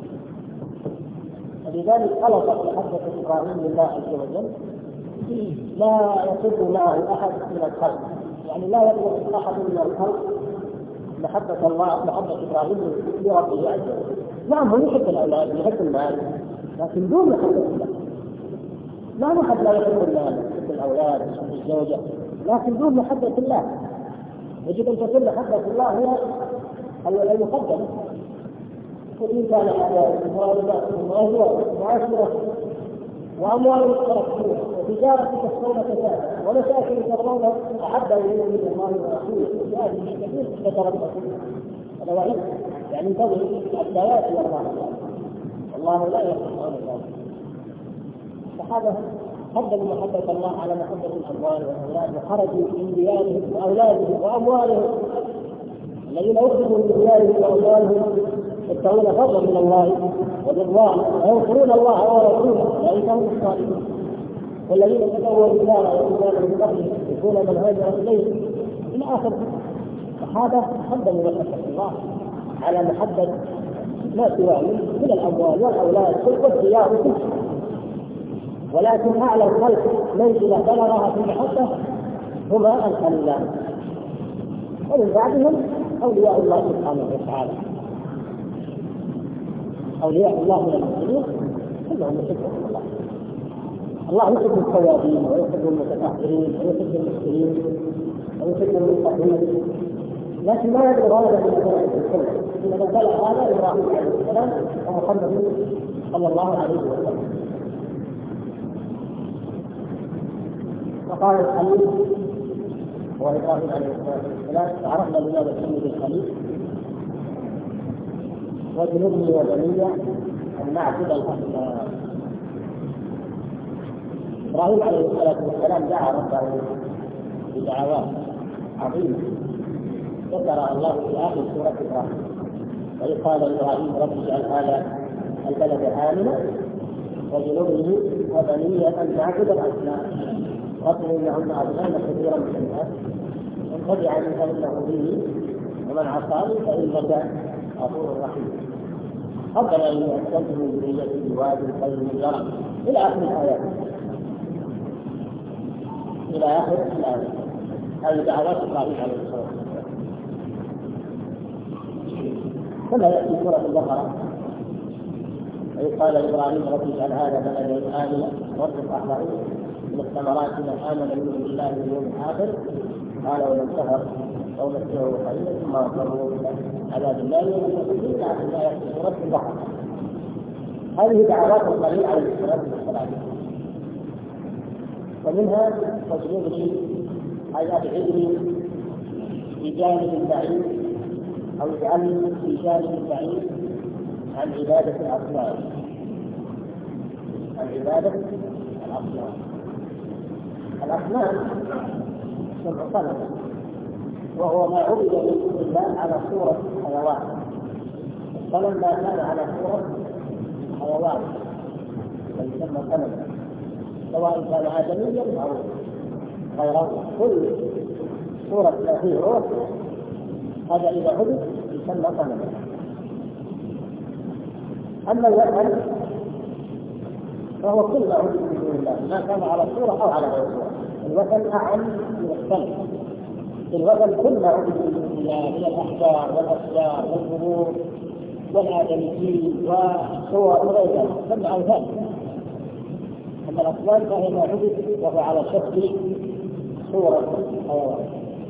ولذلك خلصت محبه ابراهيم لله عز وجل لا يصب معه احد من الخلق، يعني لا يطلب احد من الخلق محبه الله محبه ابراهيم لربه عز وجل. نعم هو يحب الاولاد يحب المال لكن دون محبه الله، لا نحب لا يحب المال يحب الاولاد يحب الزوجه لكن دون محبه الله. يجب ان تكون محبه الله هي المقدمه، وإن كان على والداتهم وأزواجهم وعشيرتهم وأموال تركتموها وتجارة تخشون كسادها ومساكن ترضون أحب إليكم من الله ورسوله وجهاد في سبيله فتربصوا، هذا وعيد يعني انتظروا حتى يأتي الله، والله لا يرضى عن ذلك. الصحابة قدموا محبة الله على محبة الأموال والأولاد وخرجوا من ديارهم وأولادهم وأموالهم، الذين أخرجوا من ديارهم وأموالهم يبتغون فضلا من الله ورضوانه وينصرون الله ورسوله أولئك هم الصالحون، والذين تبوأوا الدار وإيمانا من قبلهم يحبون من هاجر إليه إلى آخر. الصحابة قدموا محبة الله على محبة ما سواه من الأموال والأولاد والديار وكل شيء، ولكن أعلى الخلق منزلة بلغها في المحبة هما الخليلان، ومن بعدهم أولياء الله سبحانه وتعالى. أولياء الله من المسلمين كلهم يحبهم الله، الله يحب التوابين ويحب المتطهرين ويحب المسلمين ويحب المتقين، لكن ما يبلغ هذا من الكل، إنما بلغ هذا إبراهيم عليه السلام ومحمد صلى الله عليه وسلم. وقال الخليل هو إبراهيم عليه السلام، عرفنا لماذا سمي بالخليل، وجنبني وبني أن نعبد الأصنام. إبراهيم عليه الصلاة والسلام دعا ربه بدعوات عظيمة ذكر الله في آخر سورة إبراهيم، وإذ قال إبراهيم رب اجعل هذا البلد آمنا وجنبني وبني أن نعبد الأصنام رب إنهن أضللن كثيرا من الناس من تبعني فإنه مني ومن عصاني فإنك غفور رحيم. ربنا إني أسكنت من ذريتي بواد غير ذي زرع إلى آخر الآيات، إلى آخر الآيات. هذه دعوات إبراهيم عليه الصلاة والسلام. كما يأتي سورة البقرة إذ قال إبراهيم رب اجعل هذا بلدا آمنا وارزق أهله من الثمرات من آمن منهم بالله واليوم الآخر قال ومن كفر أو مسه قليلا ثم أضطروا إلى عذاب النار إلا أن لا يأتي سورة البقرة. هذه دعوات الخليل عليه الصلاة والسلام، ومنها تجربني أي أبعدني في جانب بعيد أو اجعلني في جانب بعيد عن عبادة الأصنام، عن عبادة الأصنام. الأصنام جمع صنم، وهو ما عبد من دون الله على صورة حيوان. الصنم ما كان على صورة حيوان فيسمى صنما، سواء كان آدميا أو غيره، كل صورة ما فيه روح هذا إذا عبد يسمى صنما. أما الوثن فهو كل ما عبد من دون الله، ما كان على صورة أو على غير صورة. الوثن أعم من الصنم. الوثن كل ما عبد من دون الله من الأحجار والأشجار والقبور والآدميين وصور وغير ذلك ثم أوثان. أما الأصنام فهي ما عبد وهو على شكل صورة حيوان.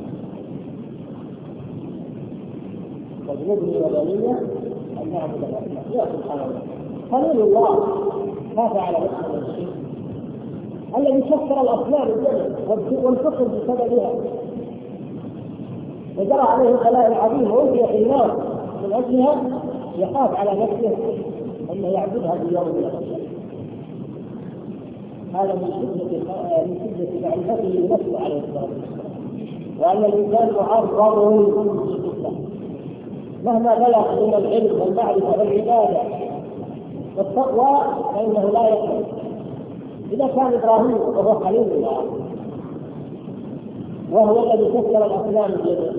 تجربني وبنية أن نعبد الأصنام. يا سبحان الله، خليل الله خاف على نفسه من الشرك الذي كسر الأصنام الجبل وانتصر بسببها وجرى عليه البلاء العظيم وألقي في النار من أجلها، يخاف على نفسه أن يعبدها في يوم من الأيام. هذا من شدة من شدة معرفته لنفسه عليه الصلاة والسلام، وأن الإنسان معرض للفتنة مهما بلغ من العلم والمعرفة والعبادة والتقوى فإنه لا يقبل. إذا كان إبراهيم وهو خليل الله وهو الذي كسر الأصنام بيده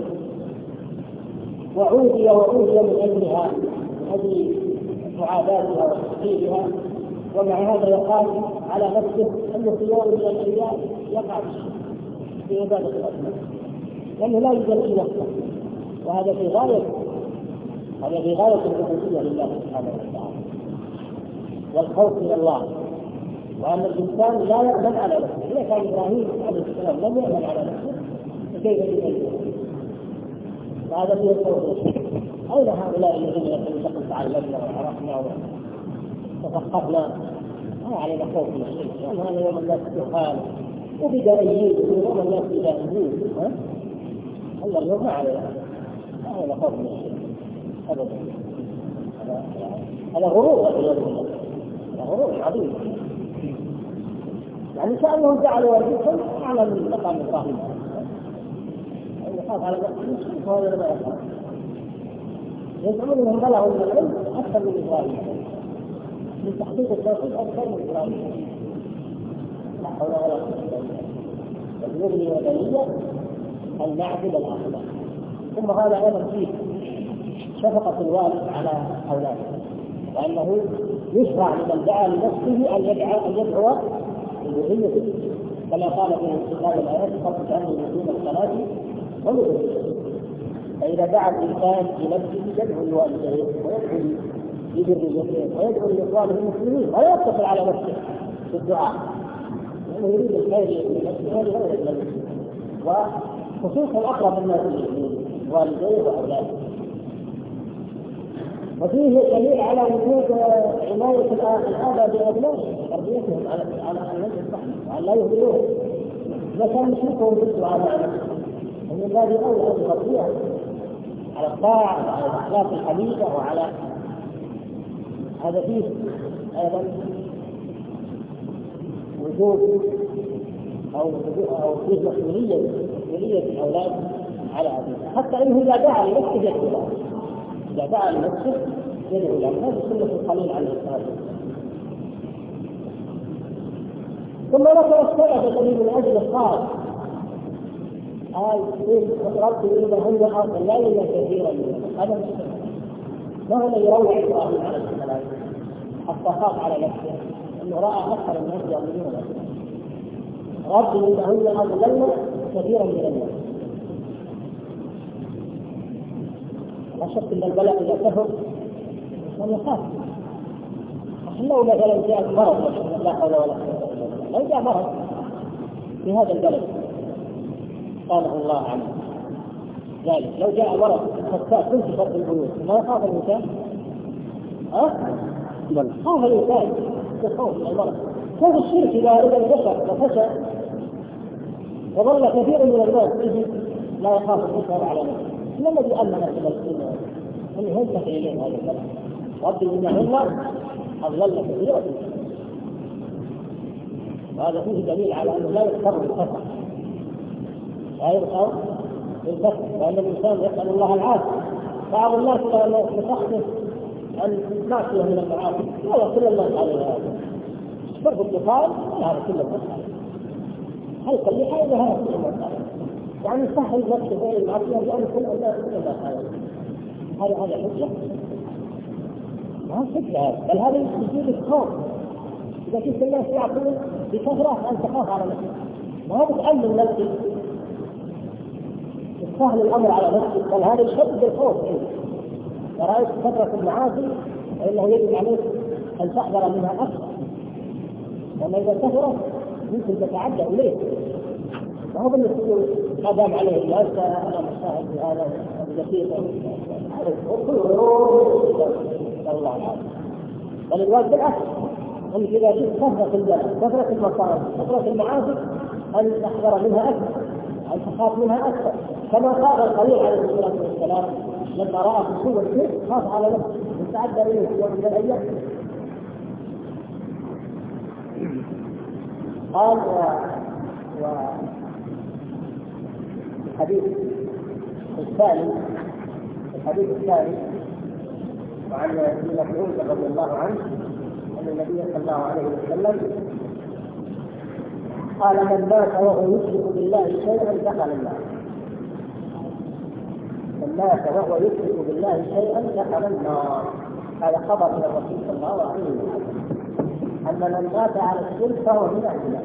وعودي وعودي من أجلها من أجل معاداتها وتحقيقها، ومع هذا يقال على نفسه أنه في يوم من الأيام يقع في عبادة الأصنام لأنه لا يجري نفسه، وهذا في غاية هذا في غاية العبودية لله سبحانه وتعالى والخوف من الله، وأن الإنسان لا يأمن على نفسه. إذا كان إبراهيم عليه السلام لم يأمن على نفسه فكيف يؤمن؟ فهذا فيه الخوف. أين هؤلاء الذين يقولون لقد تعلمنا وعرفنا وتثقفنا؟ ما علينا خوف من الشيء، لأن هذا يوم الناس يخالف وبدائيين يوم الناس بدائيين. الله اليوم ما علينا ما علينا خوف من الشيء أبدا. هذا غرور والعياذ بالله، هذا غرور عظيم. يعني كأنهم جعلوا وجههم أعلى من مقام إبراهيم، يخاف على نفسه وهو ما يخاف. يزعمون أنهم بلغوا من العلم أكثر من إبراهيم، من تحقيق التوحيد أكثر من إبراهيم. لا حول ولا قوة إلا بالله. يبني وبنية أن نعبد الأصنام. ثم هذا أيضا فيه شفقة الوالد على أولاده، وأنه يشرع لمن دعا لنفسه أن يدعى أن يدعو بذريته، كما قال في كتاب الآيات قد كانوا يقيمون الصلاة ويؤتون. فإذا دعا الإنسان لنفسه يدعو لوالديه ويدعو لذريته ويدعو لإخوانه المسلمين ولا يقتصر على نفسه في الدعاء، لأنه يريد الخير لنفسه ولغيره من المسلمين، وخصوصا أقرب الناس والديه وأولاده. وفيه دليل على وجود عناية الآباء بأبنائهم تربيتهم على على الوجه الصحيح وأن لا يهملوه. إذا كان يشركهم بالدعاء مع نفسه فمن باب أولى أن يربيهم على الطاعة وعلى الأخلاق الحميدة وعلى هذا. فيه أيضا وجود أو أو فيه مسؤولية مسؤولية الأولاد على أبيهم، حتى إنه إذا دعا لنفسه يدعو، إذا دعا لنفسه يدعو له. هذه سنة الخليل عليه الصلاة والسلام. ثم ذكر السبب الذي من أجل الخاص قال رب إنهن أضللن كثيرا منهم. هذا السبب ما هو الذي روع إبراهيم عليه السلام حتى خاف على نفسه أنه رأى أكثر الناس يؤمنون به. رب إنهن أضللن كثيرا من الناس. لا شك ان البلاء اذا كثر من يخاف. لو مثلا جاء مرض لا حول ولا قوه الا بالله، لو جاء مرض في هذا البلد قاله الله عنه ذلك، لو جاء مرض فتاة تنتشر في البيوت ما يخاف الانسان؟ ها؟ بل خاف الانسان بخوف من المرض. كيف الشرك اذا اذا انتشر وفشى وظل كثير من الناس به لا يخاف الانسان على نفسه؟ ما الذي امن الى انه ينتهي اليه هذا البلد؟ رب منهن اضلل كثيرا. وهذا فيه دليل على انه لا يغتر بالكفر، لا يغتر بالكفر، لان الانسان يسال الله العافيه. بعض الناس يتخصص المعصيه من المعاصي، والله كل الناس عليه هذا شرب الدخان، هذا كل الناس عليه، حلق اللحى اذا هذا كل الناس عليه، يعني يسهل نفسه غير المعصيه لان كل الناس كل الناس عليه. هذا هذا حجه؟ ما حجه، بل هذا يجيب الخوف. إذا كنت الناس يعقلون بكثرة أن تخاف على نفسك، ما بتأمن نفسك، تسهل الأمر على نفسك، بل هذا يشدد الخوف. ورأيت كثرة المعاصي فإنه يجب عليك أن تحذر منها أكثر، وما إذا كثرت يمكن تتعدى إليه. ما هو بالنسبة ما دام عليه الناس أنا مشاهد بهذا الدقيقة الله العافية. بل الواجب بالعكس، أن إذا شفت كثرة البلاء، كثرة المصائب، كثرة المعاصي، أن تحذر منها أكثر، أن تخاف منها أكثر. كما قال الخليل عليه الصلاة والسلام لما رأى خصوم الشرك خاف على نفسه وتعدى إليه في يوم من الأيام. قال و الحديث الثاني الحديث الثاني وعن ابن مسعود رضي الله عنه أن النبي صلى الله عليه وسلم قال من مات وهو يشرك بالله شيئا دخل النار. من مات وهو يشرك بالله شيئا دخل النار. هذا خبر من الرسول صلى الله عليه وسلم أن من مات على الشرك فهو من أهل النار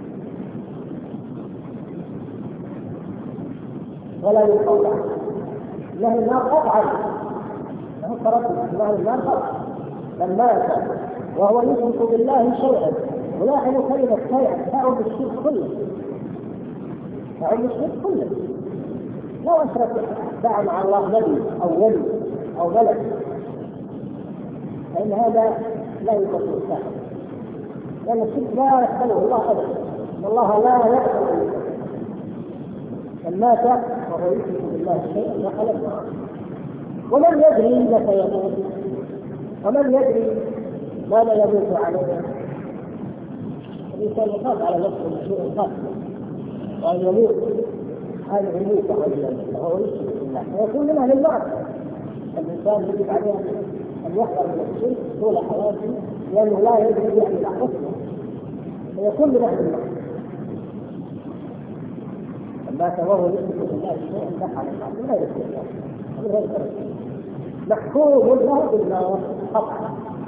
ولا يقول له النار قطعا. له تردد له النار قطعا. من مات وهو يشرك بالله شيئا، ولاحظوا كلمة شيئا تعم الشرك كله، تعم الشرك كله. لو أشرك دعا مع الله نبي أو ولي أو ملك فإن هذا لا يكون الساحر، لأن الشرك لا يقبله الله أبدا، والله لا يقبل. من مات وهو يشرك بالله شيئا دخل النار. ومن يدري متى يموت، ومن يدري ماذا يموت عليه. الإنسان يخاف على نفسه من سوء الخاتمة وأن يموت هذا يموت وهو يشرك بالله ويكون من أهل النار. الإنسان يجب عليه أن يحذر من الشرك طول حياته، لأنه لا يدري يعني لحظته فيكون من أهل النار. أما تظهر يشرك بالله شيئا دخل النار من غير استثناء، من غير تردد، محكوم له بالنار قطعا.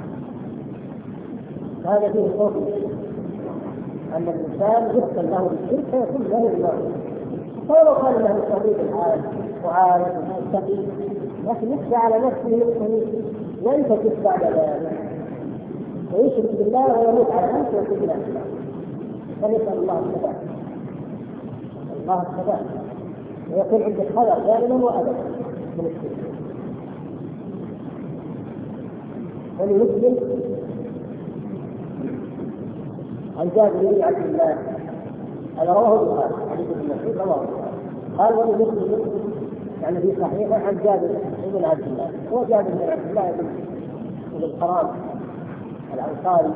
هذا فيه خوف أن الإنسان يحصل له بالشرك فيكون له النار، ولو قال له التوحيد العام وعارف ومتقي، لكن يخشى على نفسه وينتكس بعد ذلك ويشرك بالله ويموت على نفسه ويكون من أهل النار. فنسأل الله الثبات، الله الثبات، ويكون عندك حذر دائما وأبدا من الشرك. ولمسلم عن جابر بن عبد الله هذا رواه البخاري حديث ابن مسعود رواه البخاري قال ولمسلم يعني في صحيحه عن جابر بن عبد الله. هو جابر بن عبد الله بن الحرام الانصاري،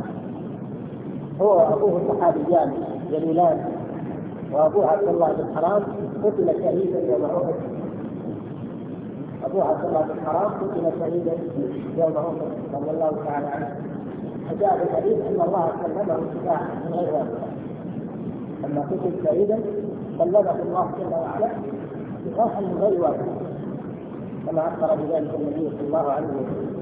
هو ابوه صحابيان جليلان، وابوه عبد الله بن حرام قتل شهيدا يوم احد. ابوه عبد الله بن حرام قتل شهيدا يوم احد رضي الله تعالى عنه. فجاء الحديث ان الله سلمه الشفاعه من غير واسطه، لما قتل شهيدا سلمه الله جل وعلا شفاعه من غير واسطه، كما اخبر بذلك النبي صلى الله عليه وسلم.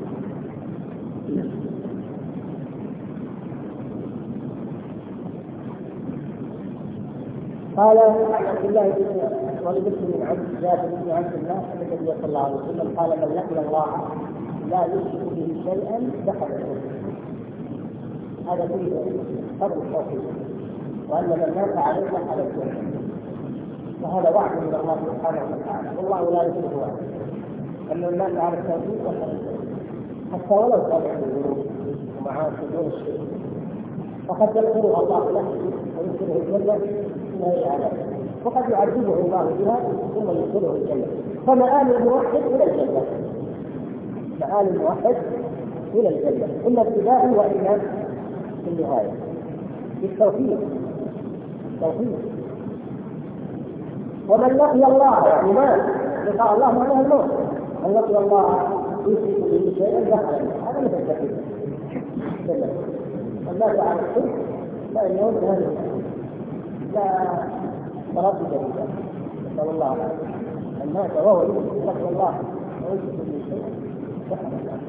قال عن عبد الله بن ولد بن عبد جابر بن عبد الله النبي صلى الله عليه وسلم قال من لقي الله لا يشرك به شيئا دخل الجنة. هذا فيه فرق التوحيد، وان من مات عليه دخل الجنة، وهذا وعد من الله سبحانه وتعالى، والله لا يشرك به ان من مات على التوحيد دخل الجنة حتى ولو كان عنده ذنوب ومعاصي دون الشرك، فقد يغفرها الله له ويدخله الجنة من غير عذاب، وقد يعذبه الله بها ثم يدخله الجنة. فمآل الموحد إلى الجنة، مآل الموحد إلى الجنة إما ابتداء وإلا في النهاية بالتوحيد. توحيد. ومن لقي الله يعني مات لقاء الله معناه الموت، من لقي الله يشرك به شيئا دخل هذا مثل التوحيد. من مات على الشرك فإن يوم هذا لا تردد فيه، نسأل الله من مات وهو يشرك الله ويشرك به شيئا دخل النار.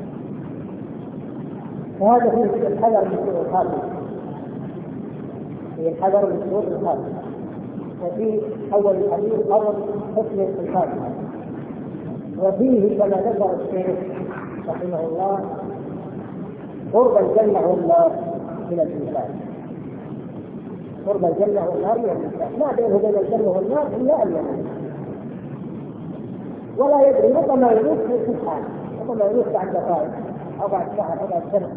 وهذا فيه الحذر من سوء الخاتمة، فيه الحذر من سوء الخاتمة. وفي أول الحديث أول حسن الخاتمة، وفيه كما ذكر الشيخ رحمه الله قرب الجنة والنار من الإنسان، قرب الجنة والنار من الإنسان، ما بينه بين الجنة والنار إلا أن يموت، ولا يدري ربما يموت في سبحانه، ربما يموت بعد دقائق أو بعد شهر أو بعد سنة،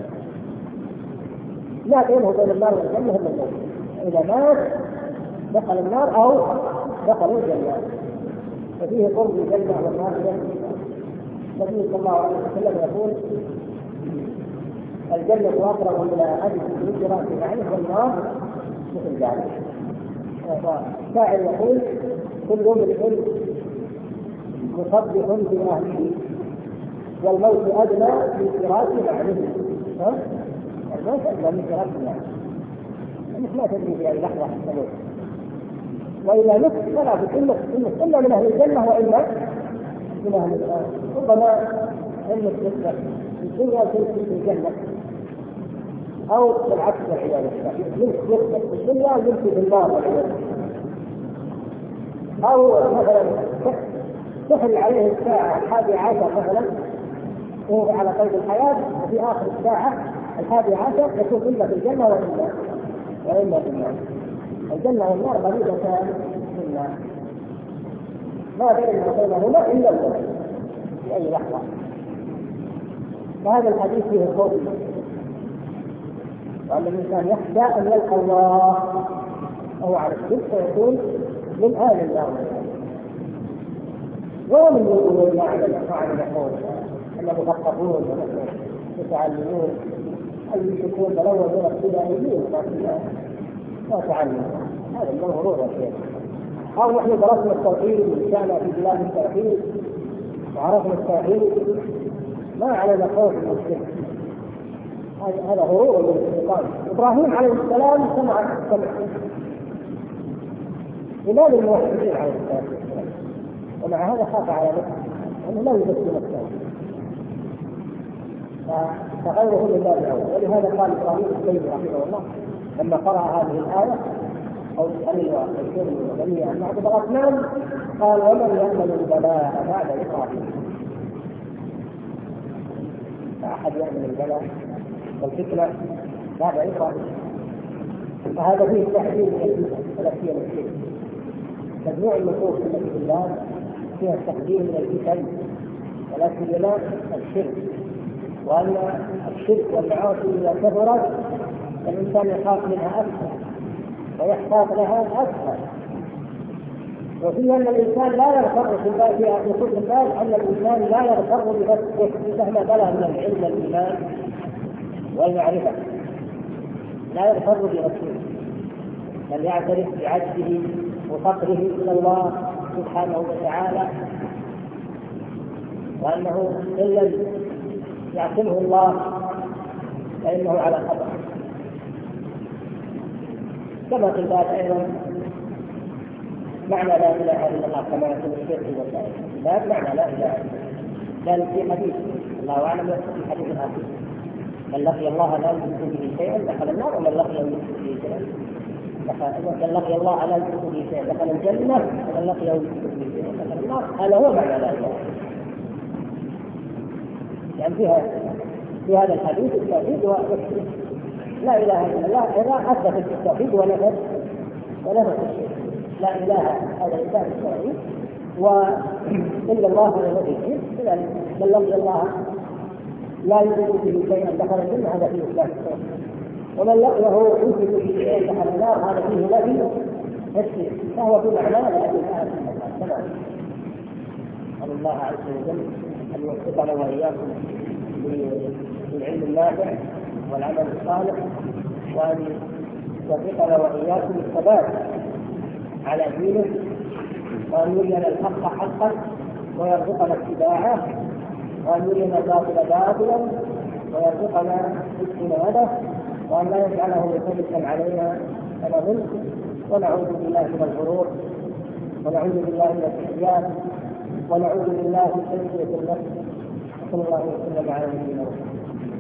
لا بينه وبين النار والجنة إلا الموت. إذا مات دخل النار أو دخل الجنة، ففيه قرب الجنة والنار من الإنسان. النبي صلى الله عليه وسلم يقول الجنة أقرب إلى أحدكم من ذراع عينه والنار مثل ذلك. الشاعر يقول كل امرئ مصدق بأهله والموت أدنى من فراش بعده. الموت أدنى من فراش بعده، أنك ما تدري في أي لحظة تموت، وإذا مت فلا بد إلا من أهل الجنة وإلا من أهل النار. ربما أنك تسمع في الدنيا تمشي في الجنة أو بالعكس والعياذ بالله، يمسك في الدنيا ويمسك في النار، أو مثلا تحل عليه الساعة الحادية عشر مثلا وهو على قيد الحياة، وفي آخر الساعة الحادية عشر يكون إلا في الجنة وإلا وإلا في النار. الجنة والنار غريبتان في النار، ما بينهما وبينهما إلا الموت في أي لحظة. وهذا الحديث فيه خوف، وأن الإنسان يخشى أن يلقى الله وهو على الشرك فيكون من آل النار. ومن يقولون يعلم فعل يقول أن مثقفون متعلمون أن يكون تلوث ابتدائيين وتعلمون، هذا من غرور الشيء. أو نحن درسنا التوحيد وإنشأنا في بلاد التوحيد وعرفنا التوحيد ما علينا خوف من الشرك، هذا غرور من الشيطان. إبراهيم عليه السلام سمع السمع إمام الموحدين عليه السلام، ومع هذا خاف على نفسه أنه لا يبكي نفسه، فغيره لله أولى. ولهذا قال إبراهيم السيد رحمه الله لما قرأ هذه الآية أو سأل وأشير وبني أن نعبد الأصنام قال ومن يأمن البلاء بعد إبراهيم، فأحد يأمن البلاء والفتنة بعد إبراهيم. فهذا فيه تحديد ثلاثية مسلمة، مجموع النصوص التي في الله فيها التحذير من الفتن، ولكن لا الشرك، وأن الشرك والمعاصي إذا كثرت الإنسان يخاف منها أكثر ويحتاط لها أكثر. وفي أن الإنسان لا يغتر في نصوص الباب أن الإنسان لا يغتر بنفسه مهما بلغ من العلم والإيمان والمعرفة، لا يغتر بنفسه، بل يعترف بعجزه وفقره إلى الله سبحانه وتعالى، وأنه إن لم يعصمه الله فإنه على خطأ. كما في الباب أيضا معنى لا إله إلا الله كما يقول الشيخ في الوسائل، لا معنى لا إله إلا الله في حديث الله أعلم في حديث الآخر من لقي الله لا يشرك به شيئا دخل النار ومن لقي يشرك به شيئا من لقي الله على يشرك به شيئا دخل الجنة، ومن لقيه يشرك به شيئا دخل النار. هذا هو معنى لا إله إلا الله. يعني فيها في هذا الحديث التوحيد والشرك. لا إله إلا الله إذا أثبت التوحيد ونفت ونفت الشرك. لا إله هذا إثبات التوحيد، وإلا الله هو الذي يشرك. كذلك من لقي الله لا يشرك به شيئا دخل الجنة، هذا فيه إثبات التوحيد. ومن لقيه يشرك به شيئا دخل النار، هذا فيه نفي الشرك. فهو بمعنى لا إله إلا الله. تمام. أسأل الله عز وجل أن يوفقنا وإياكم بالعلم النافع والعمل الصالح، وأن يوفقنا وإياكم الثبات على دينه، وأن يرينا الحق حقا ويرزقنا اتباعه، وأن يرينا الباطل باطلا ويرزقنا اجتنابه، وأن لا يجعله ملتبسا علينا فنضل. ونعوذ بالله من الغرور، ونعوذ بالله من الاستحياء، ونعوذ بالله من تزكية النفس. صلى الله وسلم على نبينا محمد.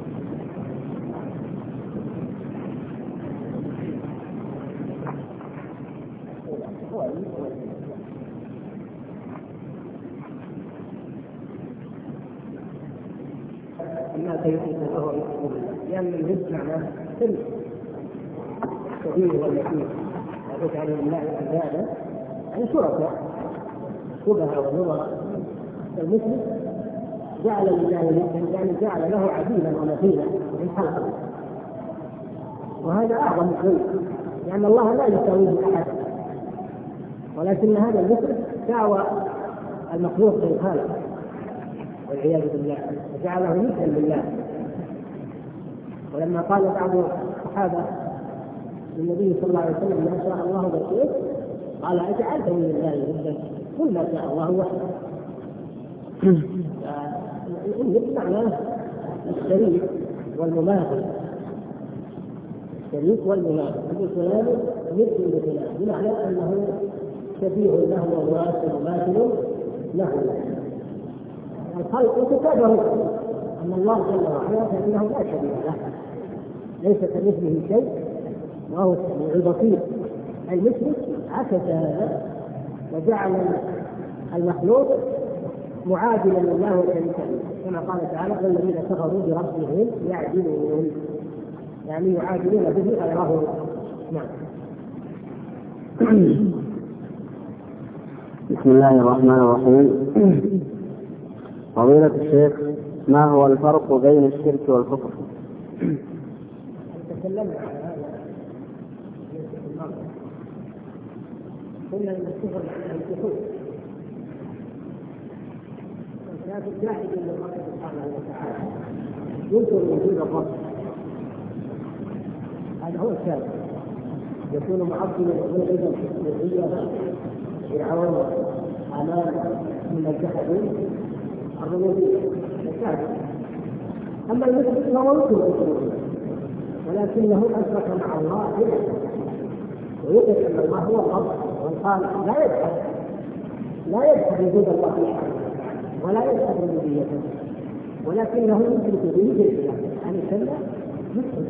الناس يؤمنون وهو يؤمن، لأن الرزق معناه سلم الكبير واليتيم، وتجعل لله عبادا يعني شركاء شبهة ونظرة. المسلم جعل لله يعني جعل له عديلا ومثيلا من خلقه، وهذا أعظم شيء، لأن الله لا يساويه أحد، ولكن هذا المسلم دعوى المخلوق بالخالق والعياذ بالله، وجعله مثلا لله. ولما قال بعض الصحابة للنبي صلى الله عليه وسلم ما شاء الله بشيء، قال أجعلته لله ندا؟ قل ما شاء الله وحده. الند معناه الشريك والمماثل، الشريك والمماثل. يقول فلان ند لفلان، بمعنى أنه شبيه له ومماثل مماثل له. الخلق يتكابرون، أما الله جل وعلا فإنه لا شبيه له، ليس كمثله شيء وهو السميع البصير. المشرك عكس هذا وجعل المخلوق معادلا لله وشريكا له، كما قال تعالى والذين كفروا بربهم يعدلون، يعني يعادلون به غيره. نعم. بسم الله الرحمن الرحيم. فضيلة الشيخ، ما هو الفرق بين الشرك والكفر؟ تكلمنا على هذا في المرة، قلنا ان الكفر الكفر الكافر جاحد لله سبحانه وتعالى، ينكر وجود الرب، هذا هو الكافر، يكون معظما والعياذ بالله فرعون امام من الجحدين الربوبيه الكافر. اما المشرك فهو ينكر وجود، ولكنه أشرك مع الله ويدرك أن الله هو الرب والخالق، لا يجحد لا يجحد وجود الله ولا يجحد ربوبيته، ولكنه يشرك به بالله يعني كلا مشرك.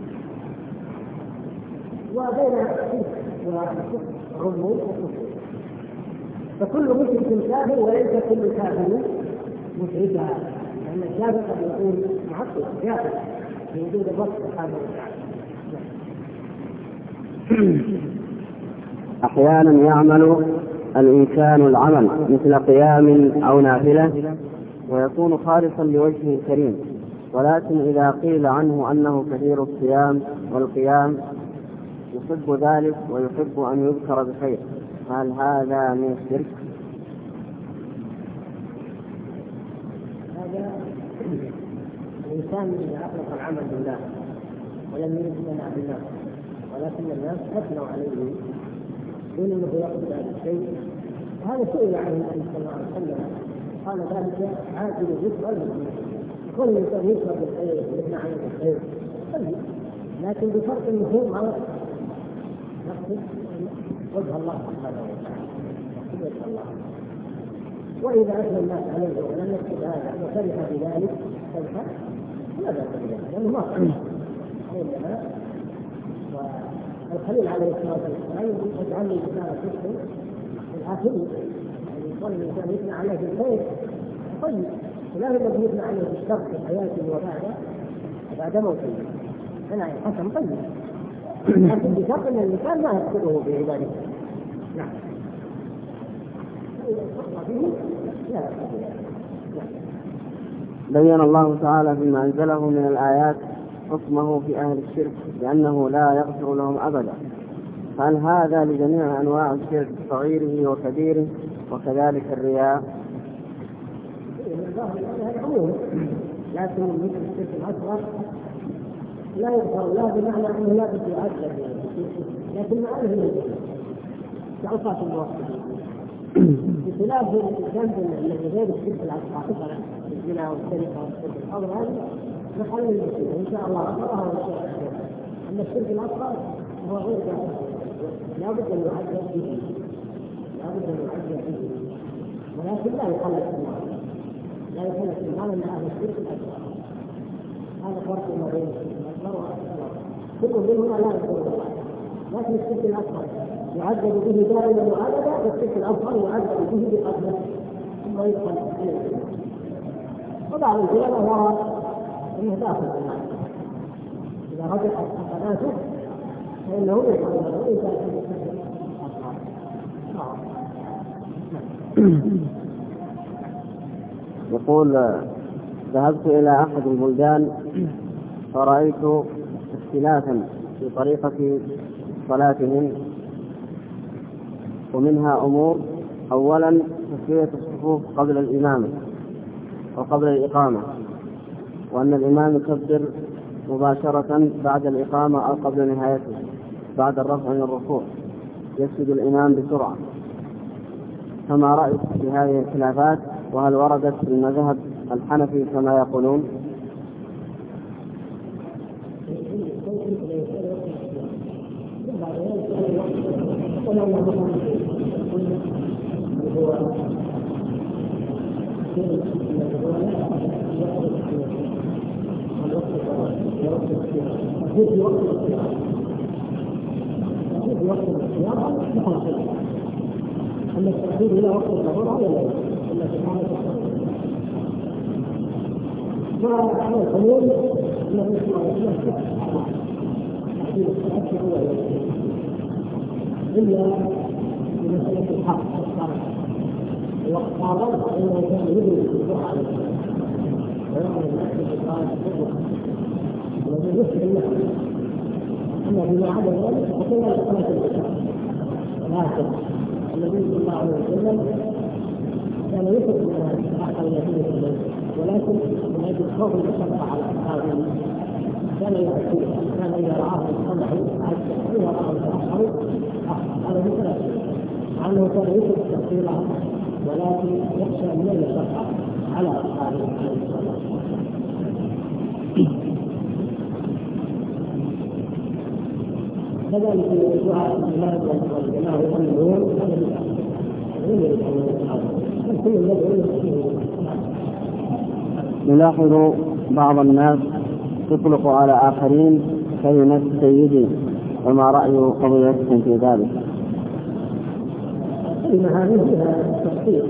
وبين الشرك والكفر عموم وخصوص، فكل مشرك كافر وليس كل كافر مشركا، لأن الكافر قد يكون معطل كافر بوجود الرب سبحانه وتعالى. أحيانا يعمل الإنسان العمل مثل قيام أو نافلة ويكون خالصا لوجهه الكريم، ولكن إذا قيل عنه أنه كثير الصيام والقيام يحب ذلك ويحب أن يذكر بخير، هل هذا من الشرك؟ هذا الإنسان إذا أطلق العمل بالله ولم يرد لنا بالله، ولكن الناس أثنوا عليه دون أنه يقصد هذا الشيء، وهذا سئل عنه النبي صلى الله عليه وسلم قال ذلك عاجل الرزق والمؤمن، كل الإنسان يشرب بالخير ويثنى عليه بالخير، لكن بفرق النفوذ ما يقصد وجه الله سبحانه وتعالى، وجه الله. وإذا أثنى الناس عليه ولم يقصد هذا وفرح بذلك فرحا لا بأس بذلك، لأنه ما إنما الخليل عليه الصلاه والسلام يجعل الانسان يحسن الاخرين، يعني يقول الانسان يثنى عليه بالخير طيب، ولا الذي يثنى عليه بالشر في حياته وبعد بعد موته. هنا حسن طيب، لكن بشرط ان الانسان ما يذكره بعبادته. نعم. بين الله تعالى فيما أنزله من الآيات حكمه في أهل الشرك بأنه لا يغفر لهم أبدا، هل هذا لجميع أنواع الشرك صغيره وكبيره وكذلك الرياء؟ لكن مثل الشرك الأصغر لا يغفر له بمعنى أنه لا بد يعذب، لكن ما أنه كعصاة الموحدين، بخلاف الذنب الذي غير الشرك الأصغر الزنا والسرقة والشرك الأصغر محل المسلمين إن شاء الله غفرها وشاء. أما الشرك الأصغر هو غير ذلك، لا بد أن يعذب به، لا بد أن يعذب به، ولكن لا يخلص الله، لا يخلص الله من أهل الشرك الأصغر. هذا فرق ما بين الشرك الأصغر والأصغر، كل منهما لا يكون الله، لكن الشرك الأصغر يعذب به دائما وأبدا، والشرك الأصغر يعذب به بقدره ثم يدخل عليه. وبعض العلماء يرى أنه داخل في النار، إذا رجحت حسناته فإنه يدخل وإذا كان يقول ذهبت إلى أحد البلدان فرأيت اختلافا في طريقة صلاتهم، ومنها أمور: أولا تسوية الصفوف قبل الإمامة وقبل الإقامة، وأن الإمام يكبر مباشرة بعد الإقامة أو قبل نهايته بعد الرفع من الركوع، يسجد الإمام بسرعة. فما رأيك في هذه الخلافات؟ وهل وردت في المذهب الحنفي كما يقولون؟ أما التأخير إلى وقت الظهر ولا لا؟ إلا سبحانه وتعالى. فعلى الحلول أنه يسمع تحديد التأخير هو إلا بمسألة الحق وقت هذا فإنه كان يدرك الروح على ويعمل الناس بقراءة الحكم الذي يسر النفس. أما فيما عدا ذلك فكنا لصلاة العشاء، ولكن النبي صلى الله عليه وسلم كان يثق من حق اليهود في الليل، ولكن من اجل خوف المشقه على اصحابه كان يؤكد، كان اذا راه الصبح حتى اذا راه التاخر هذا مثل مع انه كان يثق تاخيرها، ولكن يخشى من المشقه على اصحابه عليه الصلاه والسلام. كذلك دعاء الإمام والجماعة والمؤمنون نلاحظ بعض الناس يطلق على آخرين كلمة سيدي، وما رأي قضيتكم في ذلك؟ كلمة هذه فيها تخطيط،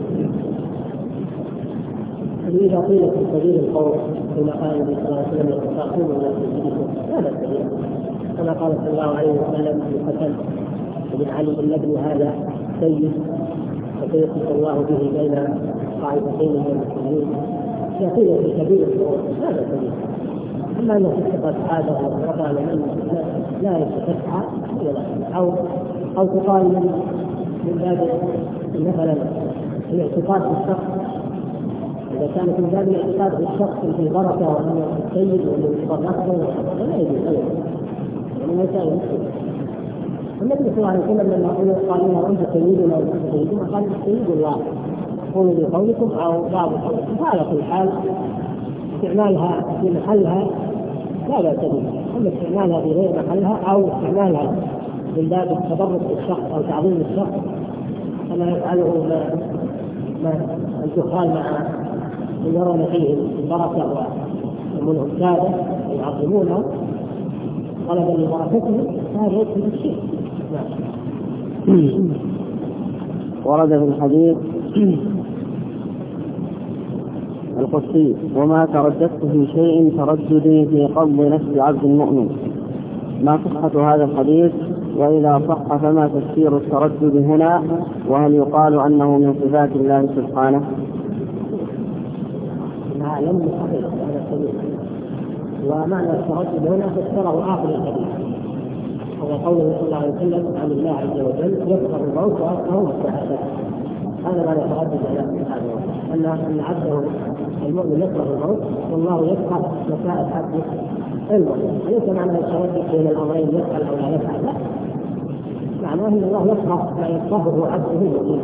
إذا قيل في سبيل القول كما قال النبي صلى الله عليه وسلم يتقاطعون ولا تجلسون هذا سبيل، كما قال صلى الله عليه وسلم في الحسن بن علي بن ابن هذا سيد وسيخلص الله به بين طائفتين من المسلمين، يقول في سبيل القول هذا سبيل. اما ان تتخذ عاده وقال من لا يتفتح او او تقال من من باب مثلا الاعتقاد بالشخص، اذا كانت من باب الاعتقاد بالشخص في بركه وانه السيد ومن نفسه لا يجوز ابدا، يعني ليس يمكن. النبي صلى الله عليه وسلم لما قال لنا انت سيدنا وانت سيدنا قال سيد الله قولوا بقولكم او بعض قولكم، فعلى كل حال استعمالها في محلها لا بأس به، اما استعمالها في غير محلها او استعمالها من باب التبرك بالشخص او تعظيم الشخص كما يفعله ما الدخال مع من يرون فيه البركه ومنهم ساده يعظمونه، طلبا لبركته هذا يدخل الشرك. ورد في الحديث القدسي: وما ترددت في شيء ترددي في قبض نفس عبد المؤمن. ما صحة هذا الحديث؟ وإذا صح فما تفسير التردد هنا؟ وهل يقال أنه من صفات الله سبحانه؟ ما لم يصحح هذا الحديث. ومعنى التردد هنا فسره آخر الحديث، هو قوله صلى الله عليه وسلم عن الله عز وجل: يكره الموت وأكره الشهادة. هذا ما يتردد على سبحانه أن أن عبده المؤمن يكره الموت والله يكره مساءة عبده المؤمن. ليس معنى التردد بين الأمرين يفعل أو لا يفعل، لا، معناه أن الله يكره ما يكرهه عبده المؤمن.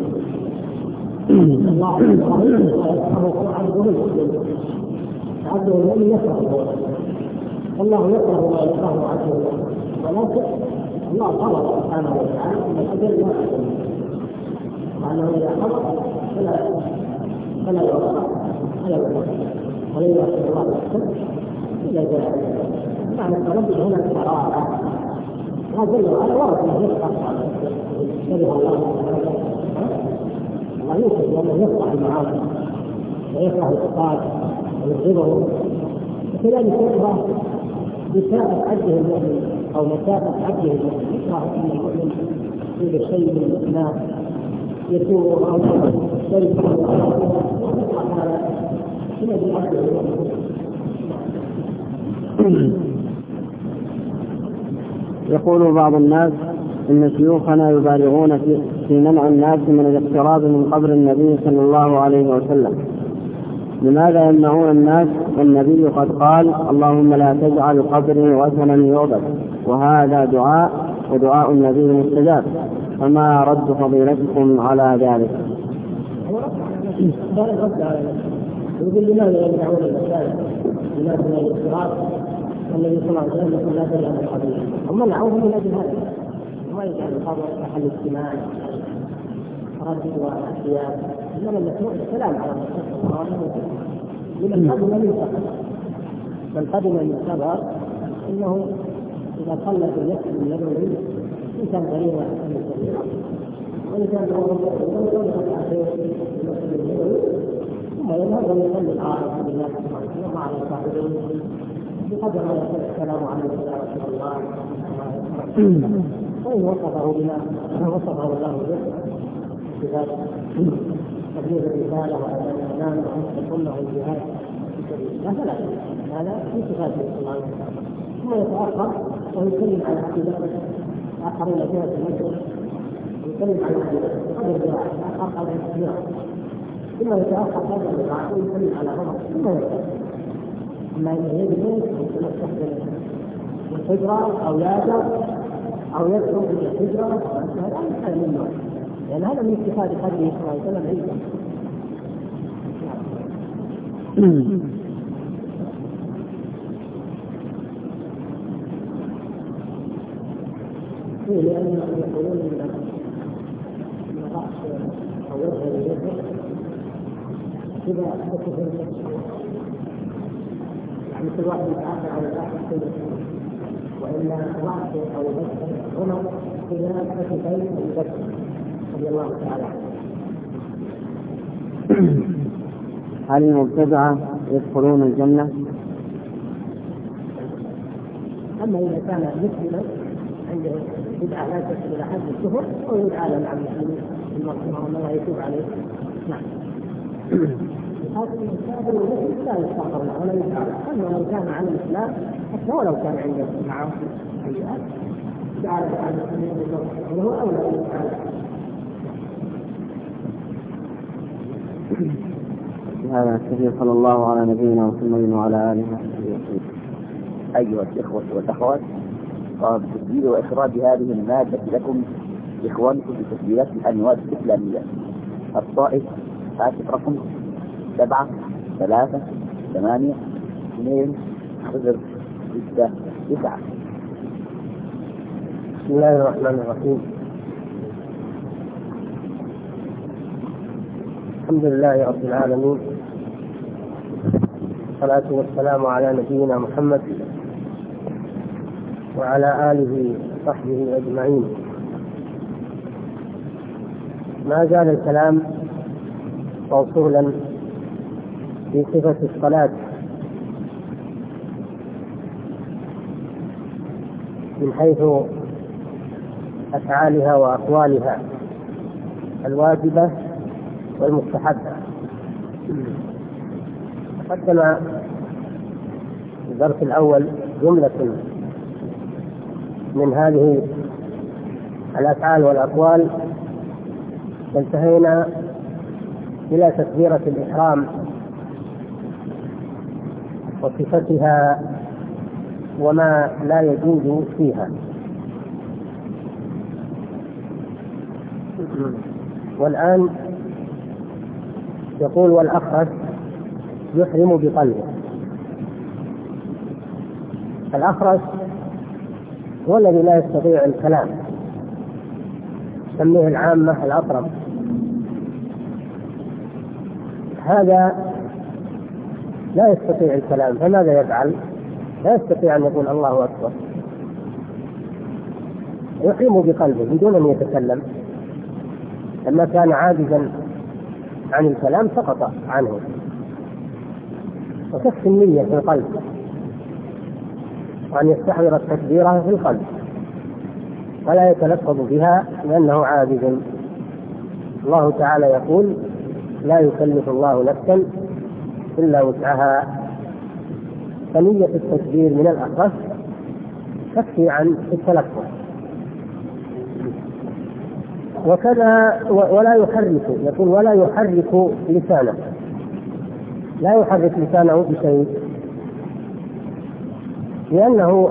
الله يكره ما يكرهه عبده المؤمن. عبده المؤمن يكره الموت، الله يكره ما يكرهه عبده المؤمن. ولكن الله قرر سبحانه وتعالى ان الاجل لا يكون، وانه اذا قرر فلا فلا يوقع فلا يوقع ولن يؤخر الله نفسا الا جاء. معنى التردد هنا القرار هذا على ورد انه يقطع كره الله الله يوجد لانه يقطع المعاصي ويكره العقاب ويبغضه، وكذلك يكره مساءة عبده المؤمن أو مساءة عبده المؤمن. يكره أن المؤمن يصيب شيء ما يسوء أو شيء هذا من عبده المؤمن. يقول بعض الناس إن شيوخنا يبالغون في, في منع الناس من الاقتراب من قبر النبي صلى الله عليه وسلم. لماذا يمنعون الناس والنبي قد قال: اللهم لا تجعل قبري وثنا يعبد، وهذا دعاء ودعاء النبي مستجاب، فما رد فضيلتكم على ذلك؟ يقول لماذا يمنعون المساجد لماذا من الاقتراب والنبي صلى الله عليه وسلم يقول لا تجعل قبري؟ هم منعوه من اجل هذا، وما يجعل القبر محل اجتماع رد واحتياج، انما المشروع السلام على المستقبل. لمن قدم من سفر من قدم من سفر انه اذا صلى في المسجد النبوي انسان غريبا وانسان ثم يذهب ويصلي العارف بالله سبحانه وتعالى مع الصاحبين بقدر ما يقول السلام عليكم يا رسول الله. وإن وصفه بما وصفه الله به صفات تبليغ الرسالة وأداء الأمانة وحسن كله الجهاد في سبيل الله فلا هذا في صفاته صلى الله عليه وسلم. ثم يتأخر ويسلم على أبي بكر آخرين جهة المسجد ويسلم على أبي بكر قدر ذراع آخر قدر ذراع ثم يتأخر قدر ذراع ويسلم على عمر ثم يسلم. أما إذا يجب يستخدم الحجرة أو يأجر أو يدخل إلى الحجرة هذا منه، لأن هذا من اتخاذ قدره صلى الله عليه وسلم عيدا. لأنهم يقولون أن الرأس أو يظهر اليد إذا أحدث يعني كل واحد يتعافى على الآخر، وإلا الرأس أو البشر هنا إذا كتفين البشر رضي الله تعالى. هل المبتدعة يدخلون الجنة؟ أما إذا كان مسلما عنده بدعة لا تصل إلى حد الكفر أو يدعى له مع المسلمين المغفرة وأن الله يتوب عليه. نعم. هذا الكافر والمسلم لا يستغفر له ولا يدعى له، أما لو كان على الإسلام حتى ولو كان عنده معاصي سيئات دعا له على المسلمين بالمغفرة وله أولى أن يدعى له. هذا الكثير. صلى الله على نبينا محمد وعلى آله وصحبه وسلم. أيها الإخوة والأخوات، قام تسجيل وإخراج هذه المادة لكم إخوانكم في تسجيلات الأنواد الإسلامية. الطائف هاتف رقم سبعة ثلاثة ثمانية اثنين صفر ستة تسعة. بسم الله الرحمن الرحيم. الحمد لله رب العالمين، والصلاة والسلام على نبينا محمد وعلى آله وصحبه أجمعين. ما زال الكلام موصولا في صفة الصلاة من حيث أفعالها وأقوالها الواجبة والمستحبة. قدم الدرس الأول جملة من هذه الأفعال والأقوال، وانتهينا إلى تكبيرة الإحرام وصفتها وما لا يجوز فيها. والآن يقول: والأخرس يحرم بقلبه. الأخرس هو الذي لا يستطيع الكلام، سميه العامة الأطرب. هذا لا يستطيع الكلام، فماذا يفعل؟ لا يستطيع أن يقول الله أكبر، يحرم بقلبه بدون أن يتكلم. لما كان عاجزا عن الكلام سقط عنه، وتكفي النية في القلب، وأن يستحضر التكبيرة في القلب ولا يتلفظ بها لأنه عاجز. الله تعالى يقول: لا يكلف الله نفسا إلا وسعها. فنية التكبير من الأخرس تكفي عن التلفظ. وكذا ولا يحرك، يقول: ولا يحرك لسانه، لا يحرك لسانه بشيء، لأنه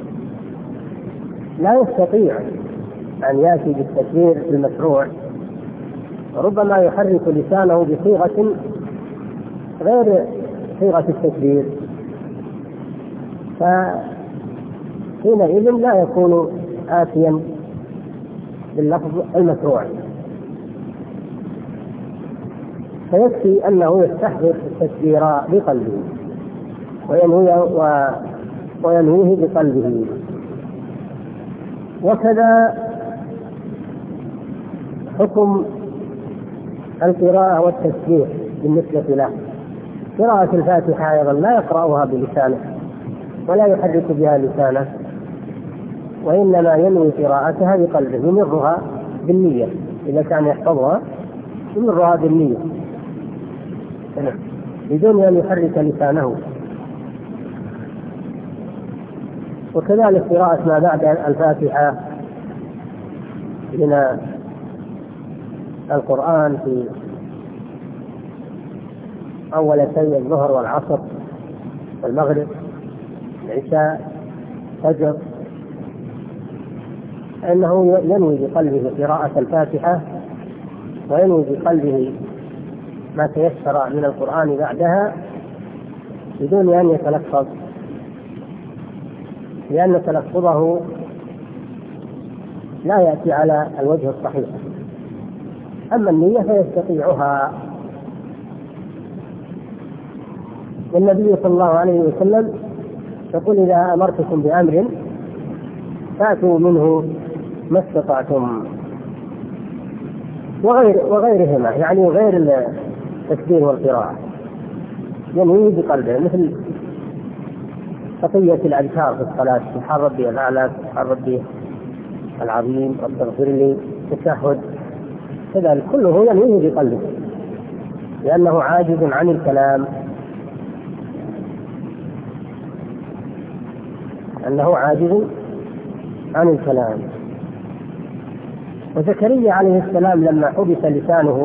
لا يستطيع أن يأتي بالتكبير المشروع، ربما يحرك لسانه بصيغة غير صيغة التكبير، فحينئذ لا يكون آتيا باللفظ المشروع. فيكفي أنه يستحضر التكبير بقلبه وينويه وينويه بقلبه. وكذا حكم القراءة والتسبيح بالنسبة له. قراءة الفاتحة أيضا لا يقرأها بلسانه ولا يحرك بها لسانه، وإنما ينوي قراءتها بقلبه، يمرها بالنية. إذا كان يحفظها يمرها بالنية بدون أن يحرك لسانه. وكذلك قراءة ما بعد الفاتحة من القرآن في أول شيء الظهر والعصر والمغرب العشاء فجر، أنه ينوي بقلبه قراءة الفاتحة وينوي بقلبه ما تيسر من القرآن بعدها بدون أن يتلفظ، لأن تلفظه لا يأتي على الوجه الصحيح. أما النية فيستطيعها. والنبي صلى الله عليه وسلم يقول: إذا أمرتكم بأمر فأتوا منه ما استطعتم. وغير وغيرهما، يعني غير التكبير والقراءة، ينوي بقلبه، مثل بقية الأذكار في الصلاة: سبحان ربي الأعلى، سبحان ربي العظيم، رب اغفر لي، التشهد، كذلك كله ينويه بقلبه لأنه عاجز عن الكلام، أنه عاجز عن الكلام. وزكريا عليه السلام لما حبس لسانه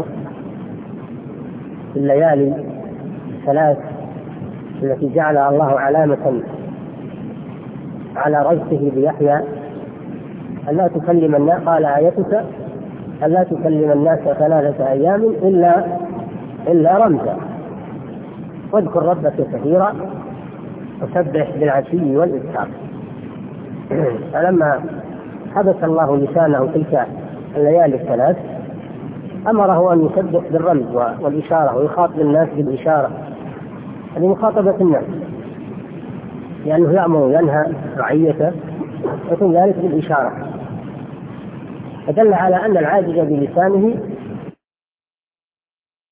في الليالي الثلاث التي جعلها الله علامة على رزقه بيحيى ألا تكلم الناس، قال: آيتك ألا تكلم الناس ثلاثة أيام إلا إلا رمزا، واذكر ربك كثيرا وسبح بالعشي والإبكار. فلما حبس الله لسانه تلك الليالي الثلاث أمره أن يسبح بالرمز والإشارة ويخاطب الناس بالإشارة لمخاطبة الناس، لأنه يأمر وينهى رعيته يكون ذلك بالإشارة، فدل على أن العاجز بلسانه